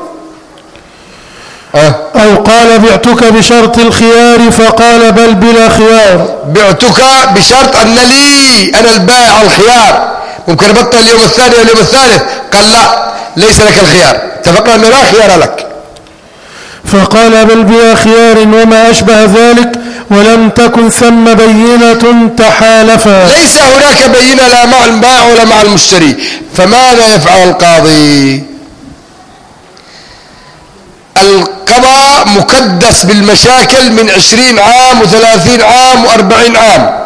أو قال بعتك بشرط الخيار فقال بل بلا خيار. بعتك بشرط أن لي أنا البائع الخيار، ممكن أبطل اليوم الثاني واليوم الثالث، قال لا ليس لك الخيار، اتفقنا أنه لا خيار لك. فقال بل بلا خيار وما أشبه ذلك، ولم تكن ثم بينة تحالفا. ليس هناك بينة لا مع البائع ولا مع المشتري، فماذا يفعل القاضي؟ القضاء مكدس بالمشاكل من 20 عام و30 عام و40 عام.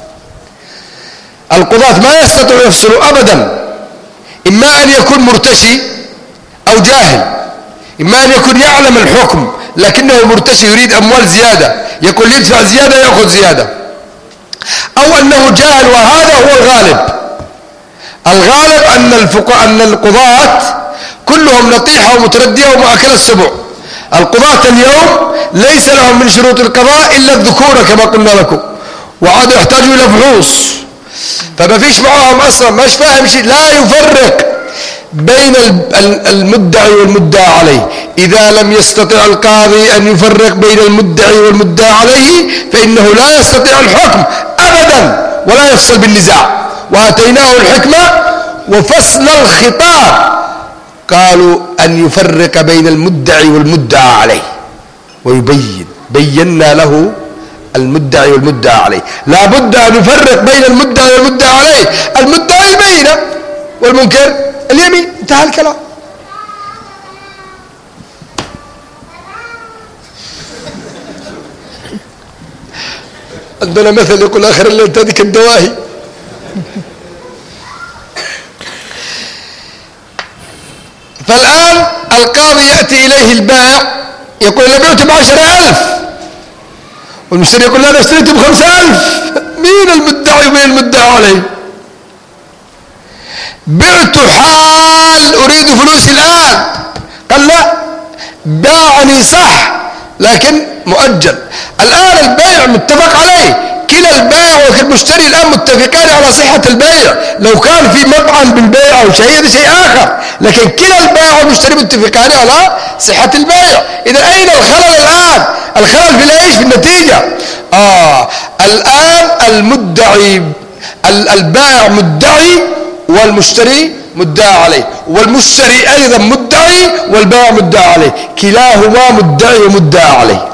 القضاة ما يستطيعوا يفصلوا أبدا، إما أن يكون مرتشي أو جاهل، إما أن يكون يعلم الحكم لكنه مرتشي يريد أموال زيادة، يقول يدفع زيادة يأخذ زيادة، أو أنه جاهل، وهذا هو الغالب. الغالب أن القضاة كلهم نطيحة ومتردية ومأكل السبع. القضاة اليوم ليس لهم من شروط القضاء إلا الذكورة كما قلنا لكم، وعادوا يحتاجوا إلى فحوص، فما فيش معهم أصلا، مش فاهم شيء، لا يفرق بين المدعي والمدعى عليه. إذا لم يستطع القاضي أن يفرق بين المدعي والمدعى عليه فإنه لا يستطيع الحكم أبدا ولا يفصل بالنزاع. وآتيناه الحكمة وفصل الخطاب، قالوا أن يفرق بين المدعي والمدعى عليه ويبين، بينا له المدعي والمدعى عليه. لا بد أن يفرق بين المدعي والمدعى عليه. المدعي البينة والمنكر اليمين، انتهى الكلام. عندنا مثل يقول آخر الليل تدك الدواهي. فالآن القاضي يأتي إليه البائع يقول أنا بعت ب10,000، والمشتري يقول لا أنا اشتريته ب5,000. مين المدعي ومين المدعى عليه؟ بعت حال أريد فلوسي الآن. قال لا، باعني صح لكن مؤجل. الآن البيع متفق عليه، كلا البائع والمشتري الآن متفقان على صحة البيع. لو كان في مطعن بالبيع أو شيء هذا شيء آخر، لكن كلا البائع والمشتري متفقان على صحة البيع. إذا أين الخلل الآن؟ الخلل في الإيش؟ في النتيجة. الآن المدعي البائع مدعي والمشتري مدعى عليه، والمشتري أيضا مدعي والبائع مدعى عليه، كلاهما مدعي ومدعى عليه،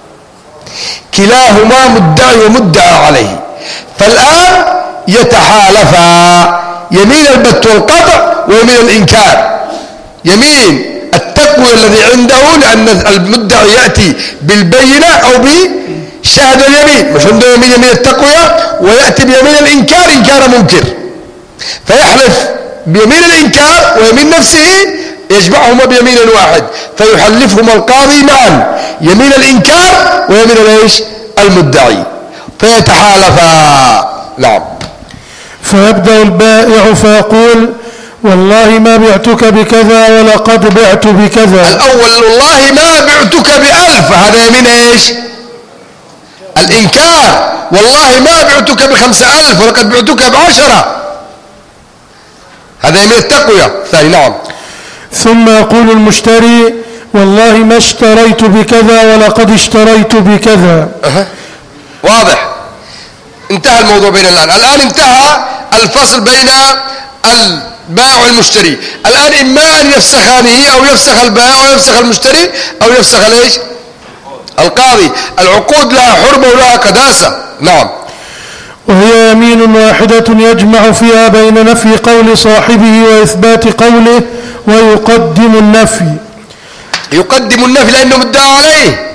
كلاهما مدعي ومدعى عليه. فالآن يتحالفا يمين البت والقطع ويمين الإنكار. يمين التقوى الذي عنده لأن المدعي يأتي بالبينة أو بشهادة اليمين، مش عنده يمين التقوى، ويأتي بيمين الإنكار إن كان منكر، فيحلف بيمين الإنكار ويمين نفسه يجمعهما بيمين واحد، فيحلفهما القاضي معا يمين الإنكار ويمين الايش؟ المدعي، فيتحالفا. نعم. فيبدأ البائع فيقول والله ما بعتك بكذا ولقد بعت بكذا. الأول والله ما بعتك ب1000، هذا يمين ايش؟ الإنكار. والله ما بعتك ب5,000 ولقد بعتك ب10، هذا يمين التقوية ثاني. نعم. ثم يقول المشتري والله ما اشتريت بكذا ولقد اشتريت بكذا. واضح، انتهى الموضوع بيننا الآن انتهى الفصل بين البائع والمشتري. الآن إما أن يفسخانه أو يفسخ البائع أو يفسخ المشتري أو يفسخ ليش؟ القاضي. العقود لها حرمة ولها قداسة. نعم. وهي يمين واحدة يجمع فيها بين نفي قول صاحبه وإثبات قوله، ويقدم النفي. يقدم النفي لأنه مدعى عليه.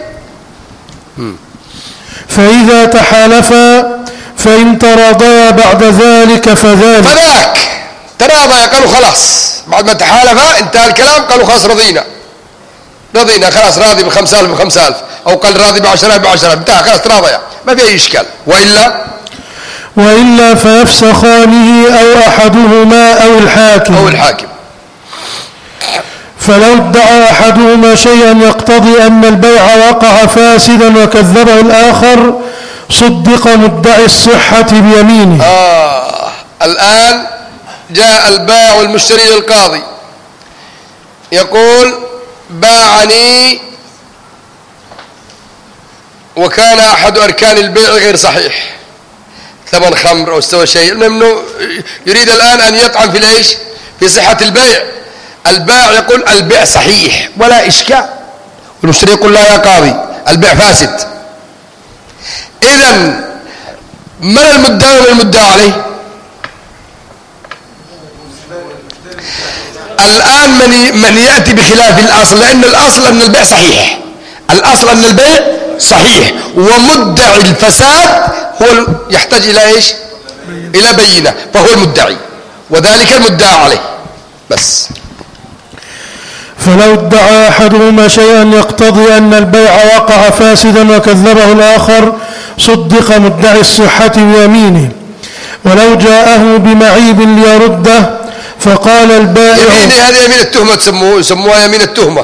فإذا تحالفا فإن تراضيا بعد ذلك فذاك تراضيا، قالوا خلاص بعد ما تحالفا انتهى الكلام، قالوا خلاص رضينا خلاص، راضي ب5,000 أو قال راضي ب10 انتهى خلاص تراضيا، ما في أي إشكال. وإلا فيفسخانه أو أحدهما أو الحاكم. فلو ادعى أحدهما شيئا يقتضي أن البيع وقع فاسدا وكذبه الآخر صدق مدعي الصحة بيمينه. الآن جاء البائع والمشتري للقاضي يقول باعني وكان أحد أركان البيع غير صحيح، ثمن خمر أو استوى شيء، لأنه يريد الآن أن يطعن في الإيش؟ في صحة البيع. البائع يقول البيع صحيح ولا إشكال، والمشتري يقول لا يا قاضي البيع فاسد. إذن من المدعي ومن المدعى عليه؟ الآن من يأتي بخلاف الأصل، لأن الأصل أن البيع صحيح، الأصل أن البيع صحيح، ومدعي الفساد هو يحتاج إلى إيش؟ إلى بينة، فهو المدعي وذلك المدعى عليه بس. فلو ادعى أحدهما شيئا يقتضي أن البيع وقع فاسدا وكذبه الآخر صدق مدعي الصحة بيمينه. ولو جاءه بمعيب ليرده فقال البائع، يمين هذه يمين التهمة، يسموها يمين التهمة.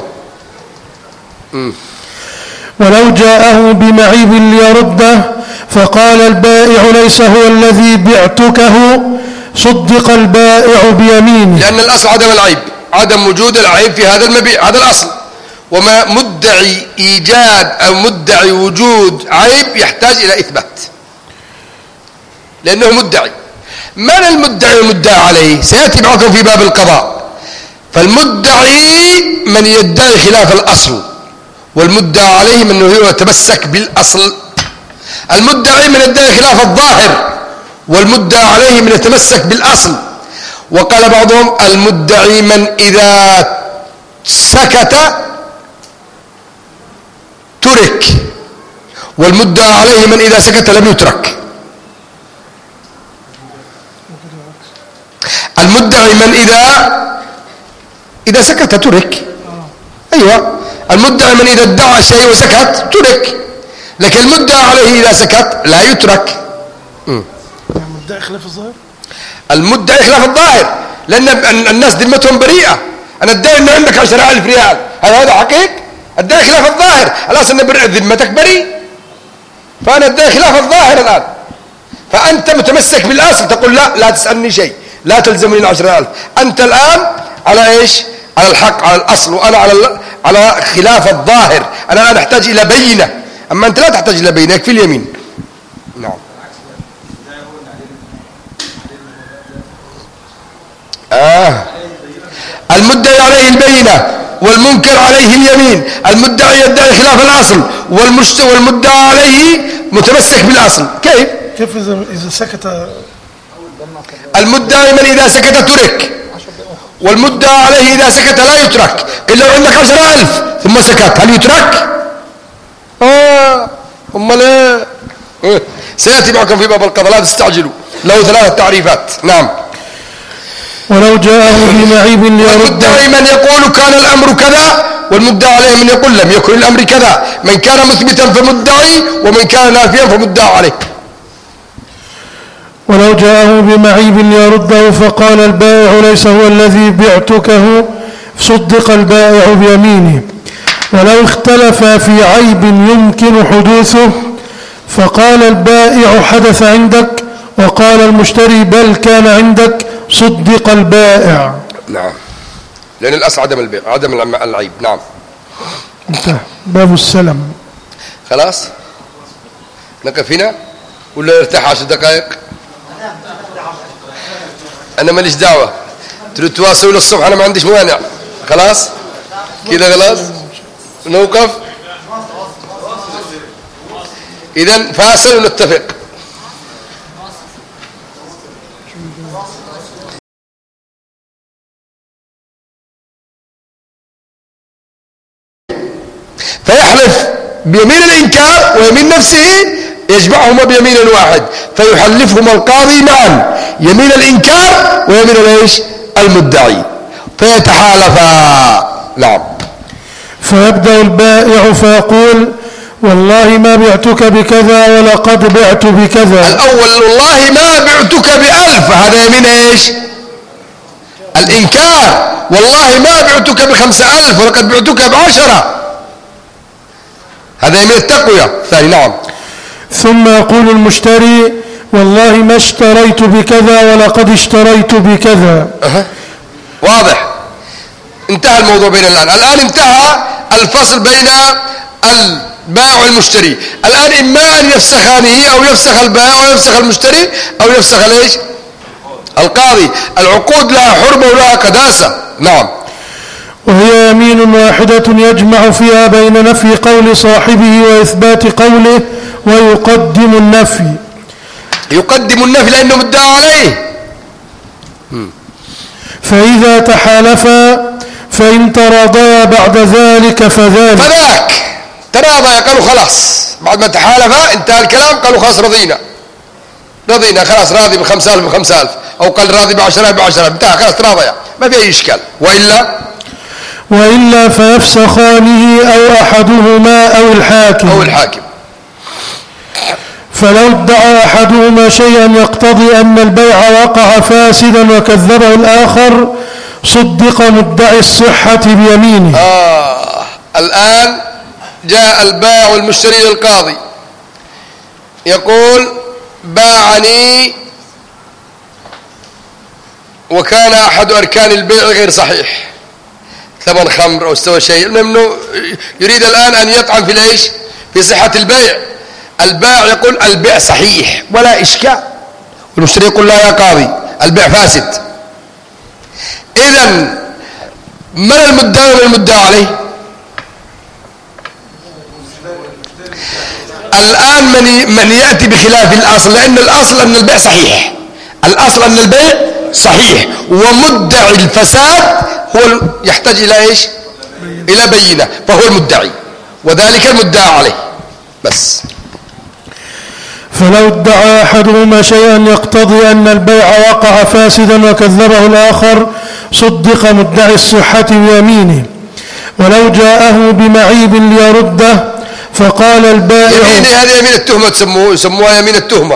ولو جاءه بمعيب ليرده فقال البائع ليس هو الذي بعتكه صدق البائع بيمينه، لأن الأصل عدم العيب، عدم وجود العيب في هذا المبيع، هذا الأصل. وما مدعي إيجاد أو مدعي وجود عيب يحتاج إلى إثبات لأنه مدعي. من المدعي والمدعى عليه سيأتي معكم في باب القضاء. فالمدعي من يدعي خلاف الأصل، والمدعى عليه من هو يتمسك بالأصل. المدعي من يدعي خلاف الظاهر، والمدعى عليه من يتمسك بالأصل. وقال بعضهم المدعي من إذا سكت ترك، والمدعى عليه من إذا سكت لم يترك. المدعي من إذا سكت ترك، أيوة، المدعي من إذا ادعى شيء وسكت ترك، لكن المدعى عليه إذا سكت لا يترك. المدعي خلاف الظاهر، المدعي خلاف الظاهر، لأن الناس ذمتهم بريئة. أنا أدعي أنه عندك 10,000 ريال، هذا حقيق؟ أدعي خلاف الظاهر، الأصل أن ذمتك بريء، فأنا أدعي خلاف الظاهر الآن. فأنت متمسك بالأصل، تقول لا تسألني شيء، لا تلزمني 10,000. أنت الآن على إيش؟ على الحق، على الأصل، وأنا على خلاف الظاهر. أنا الآن أحتاج إلى بينة، أما أنت لا تحتاج إلى بينة، يكفي اليمين. نعم. المدعي عليه البينة والمنكر عليه اليمين. المدعي يدعي خلاف الأصل، والمدعى عليه متمسك بالأصل. كيف إذا سكت؟ المدعي من إذا سكت ترك، والمدعى عليه إذا سكت لا يترك. قل لو عندك 10,000 ثم سكت هل يترك؟ لا. سيأتي معكم في باب القضاء، لا تستعجلوا، له 3 تعريفات. نعم. ولو جاءه بمعيب ليرده، المدعي من يقول كان الأمر كذا، والمدعى عليه من يقول لم يكن الأمر كذا. من كان مثبتا فمدعي، ومن كان نافيا فمدعى عليه. ولو جاءه بمعيب ليرده فقال البائع ليس هو الذي بعتكه صدق البائع بيمينه. ولو اختلفا في عيب يمكن حدوثه فقال البائع حدث عندك، وقال المشتري بل كان عندك، صدق البائع. نعم، لأن الأصل عدم البيع، عدم العيب. نعم. انتهى باب السلم. خلاص نقف هنا ولا ارتاح 10 دقائق؟ أنا ماليش دعوة، تريد تواصلوا للصبح أنا ما عنديش مانع. خلاص كده، خلاص نوقف. إذن فاصل ونتفق. فيحلف بيمين الإنكار ويمين نفسه، يجمعهما بيمين واحد، فيحلفهما القاضي معا، يمين الإنكار ويمين الايش؟ المدعي، فيتحالفا. نعم. فيبدأ البائع فيقول والله ما بعتك بكذا ولقد بعت بكذا. الأول والله ما بعتك ب1000، هذا يمين ايش؟ الإنكار. والله ما بعتك ب5,000 ولقد بعتك ب10، هذا يمين التقوية الثاني. نعم. ثم يقول المشتري والله ما اشتريت بكذا ولقد اشتريت بكذا. واضح، انتهى الموضوع بيننا الآن انتهى الفصل بين البائع والمشتري. الآن إما أن يفسخانه أو يفسخ البائع أو يفسخ المشتري أو يفسخ ليش؟ القاضي. العقود لها حرمة ولها قداسة. نعم. وهي يمين واحدة يجمع فيها بين نفي قول صاحبه وإثبات قوله، ويقدم النفي. يقدم النفي لأنه مدعى عليه. فإذا تحالفا فإن تراضيا بعد ذلك فذاك تراضيا قالوا خلاص، بعد ما تحالفا انتهى الكلام قالوا خلاص رضينا خلاص، راضي ب5,000 ب5,000 أو قال راضي ب10,000 ب10,000 انتهى خلاص تراضيا، ما في أي إشكال. وإلا فيفسخانه أو أحدهما أو الحاكم. فلو ادعى أحدهما شيئا يقتضي أن البيع وقع فاسدا وكذبه الآخر صدق مدعي الصحة بيمينه. الآن جاء البائع والمشتري للقاضي يقول باعني وكان أحد أركان البيع غير صحيح، ثمن خمر أو استوى شيء، المهم يريد الآن أن يطعن في ليش؟ في صحة البيع. البائع يقول البيع صحيح ولا إشكال، والمشتري يقول لا يا قاضي البيع فاسد. إذن من المدعي ومن المدعى عليه؟ الآن من يأتي بخلاف الأصل، لأن الأصل أن البيع صحيح، الأصل أن البيع صحيح، ومدعي الفساد هو يحتاج إلى إيش؟ إلى بينة، فهو المدعي وذلك المدعى عليه بس. فلو ادعى أحدهما شيئا يقتضي أن البيع وقع فاسدا وكذبه الآخر صدق مدعي الصحة بيمينه. ولو جاءه بمعيب ليرده فقال البائع، يمين هذه يمين التهمة يسموها يمين التهمة.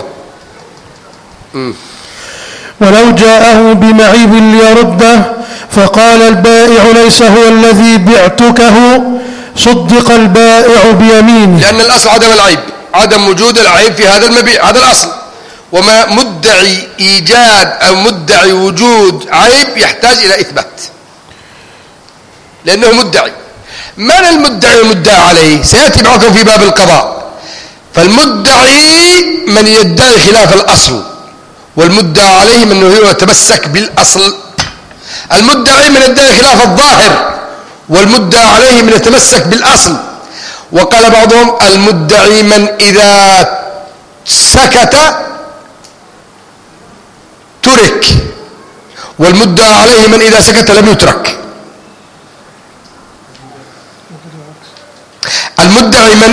ولو جاءه بمعيب ليرده فقال البائع ليس هو الذي بعتكه صدق البائع بيمينه، لأن الأصل عدم العيب، عدم وجود العيب في هذا المبيع، هذا الأصل. وما مدعي إيجاد أو مدعي وجود عيب يحتاج إلى إثبات لأنه مدعي. من المدعي والمدعى عليه سيأتي معكم في باب القضاء. فالمدعي من يدعي خلاف الأصل، والمدعى عليه من هو يتمسك بالأصل. المدعي من يدعي خلاف الظاهر، والمدعى عليه من يتمسك بالأصل. وقال بعضهم المدعي من إذا سكت ترك، والمدعى عليه من إذا سكت لم يترك. المدعي من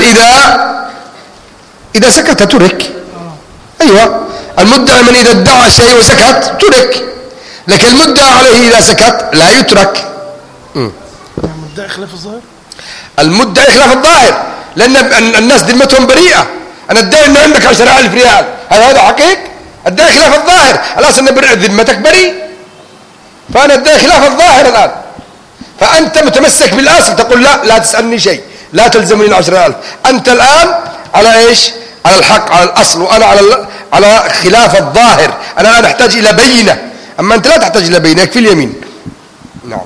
إذا سكت ترك، أيوة، المدعي من إذا ادعى شيء وسكت ترك، لكن المدعى عليه إذا سكت لا يترك. المدعي خلاف الظاهر، المدعي خلاف الظاهر، لأن الناس ذمتهم بريئة. أنا أدعي أن عندك 10,000 ريال، هذا حقيق؟ أدعي خلاف الظاهر، الأصل أن ذمتك بريء، فأنا أدعي خلاف الظاهر الآن. فأنت متمسك بالأصل، تقول لا تسألني شيء، لا تلزمني 10,000. أنت الآن على إيش؟ على الحق، على الأصل، وأنا على خلاف الظاهر. أنا الآن أحتاج إلى بينة، أما أنت لا تحتاج إلى بينة، يكفي اليمين. نعم.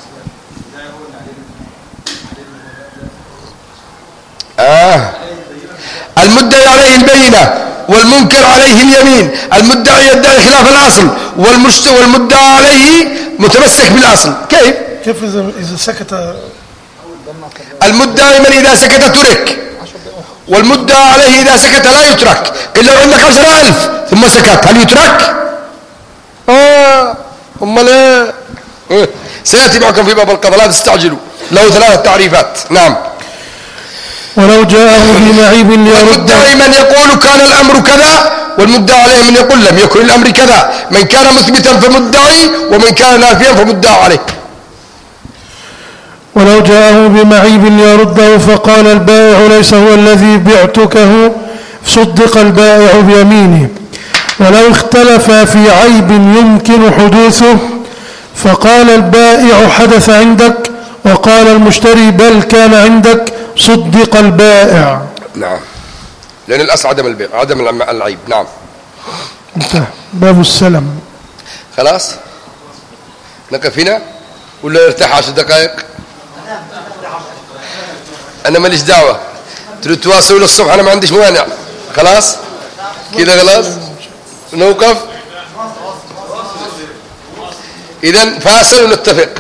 المدعي عليه البينة والمنكر عليه اليمين. المدعي يدعي خلاف الأصل، والمدعى عليه متمسك بالأصل. كيف إذا سكت؟ المدعي من إذا سكت ترك، والمدعى عليه إذا سكت لا يترك. قل لو عندك 10,000 ثم سكت هل يترك؟ لا. سيأتي معكم في باب القضاء، لا تستعجلوا، له 3 تعريفات. نعم. ولو جاءه بمعيب ليرده، المدعي من يقول كان الأمر كذا، والمدعى عليه من يقول لم يكن الأمر كذا. من كان مثبتا فمدعي، ومن كان نافيا فمدعى عليه. ولو جاءه بمعيب ليرده فقال البائع ليس هو الذي بعتكه صدق البائع بيمينه. ولو اختلف في عيب يمكن حدوثه فقال البائع حدث عندك، وقال المشتري بل كان عندك، صدق البائع. نعم، لأن الأصل عدم البيع، عدم العيب. نعم. انتهى باب السلم. خلاص نقف هنا ولا نرتاح 10 دقائق؟ أنا ماليش دعوة، تريد تواصلوا للصبح أنا ما عنديش مانع. خلاص كده، خلاص نوقف. إذن فاصل ونتفق.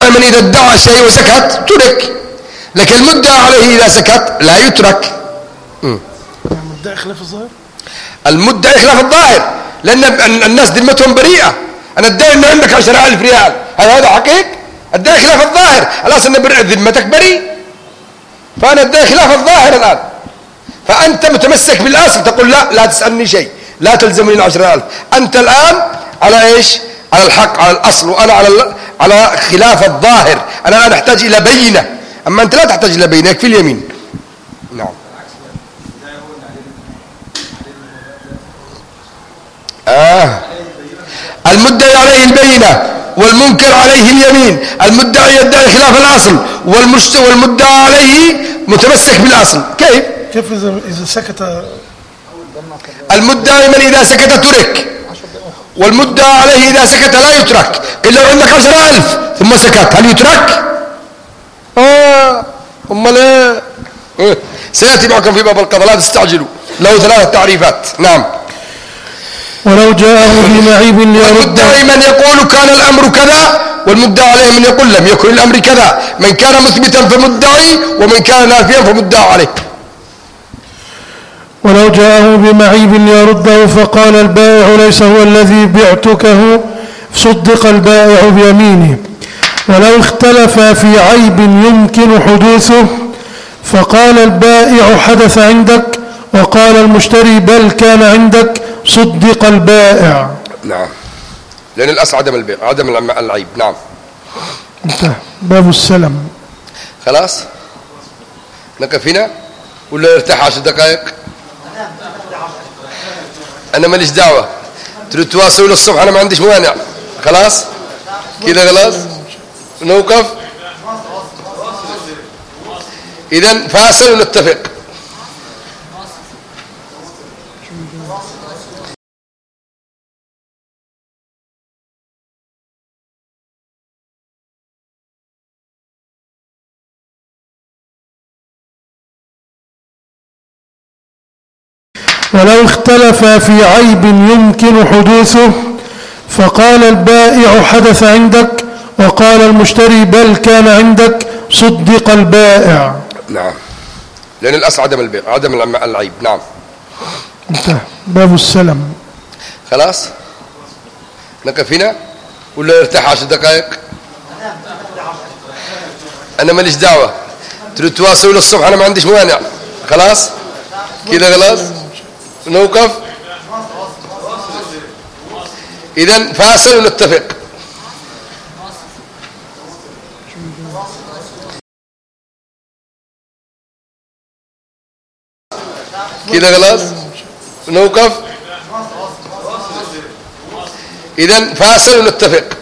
دائما إذا ادعى شيء وسكت ترك، لكن المدعى عليه إذا سكت لا يترك. المدعي خلاف الظاهر، المدعي خلاف الظاهر، لأن الناس ذمتهم بريئة. أنا ادعي أنه عندك 10,000 ريال، هذا حقيقي؟ ادعي خلاف الظاهر على أساس أن ذمتك بريء، فأنا ادعي خلاف الظاهر الآن. فأنت متمسك بالأصل، تقول لا تسألني شيء، لا تلزمني 10,000. أنت الآن على إيش؟ على الحق، على الأصل، وأنا على خلاف الظاهر. أنا الآن أحتاج إلى بينة، أما أنت لا تحتاج إلى بينة، يكفي اليمين. نعم. المدعي عليه البينة والمنكر عليه اليمين. المدعي يدعي خلاف الأصل والمدعى عليه متمسك بالأصل. كيف إذا سكت؟ المدعي من إذا سكت ترك، والمدعى عليه إذا سكت لا يترك. قل لو عندك 10,000 ثم سكت هل يترك؟ أمال إيه؟ سيأتي معكم في باب القضاء، لا تستعجلوا، له 3 تعريفات. نعم. ولو جاءه بمعيب والمدعي من يقول كان الأمر كذا، والمدعى عليه من يقول لم يكن الأمر كذا. من كان مثبتا فمدعي، ومن كان نافيا فمدعى عليه. ولو جاءه بمعيب يرده فقال البائع ليس هو الذي بعتكه، صدق البائع بيمينه. ولو اختلف في عيب يمكن حدوثه فقال البائع حدث عندك، وقال المشتري بل كان عندك، صدق البائع. نعم، لأن الأصل عدم البيع، عدم العيب. نعم. انتهى باب السلم. خلاص نقف هنا ولا ارتاح 10 دقائق؟ أنا ماليش دعوة، تريد تواصلوا للصبح أنا ما عنديش مانع. خلاص كده، خلاص نوقف. إذن فاصل ونتفق. ولو اختلف في عيب يمكن حدوثه فقال البائع حدث عندك، وقال المشتري بل كان عندك، صدق البائع. نعم، لأن الأصل عدم البيع، عدم العيب. نعم. انتهى باب السلم. خلاص نقف هنا ولا ارتاح 10 دقائق؟ أنا ماليش دعوة، تريد تواصلوا للصبح أنا ما عنديش مانع. خلاص كده، خلاص نوقف. إذن فاصل ونتفق. كده، خلاص نوقف. إذن فاصل ونتفق.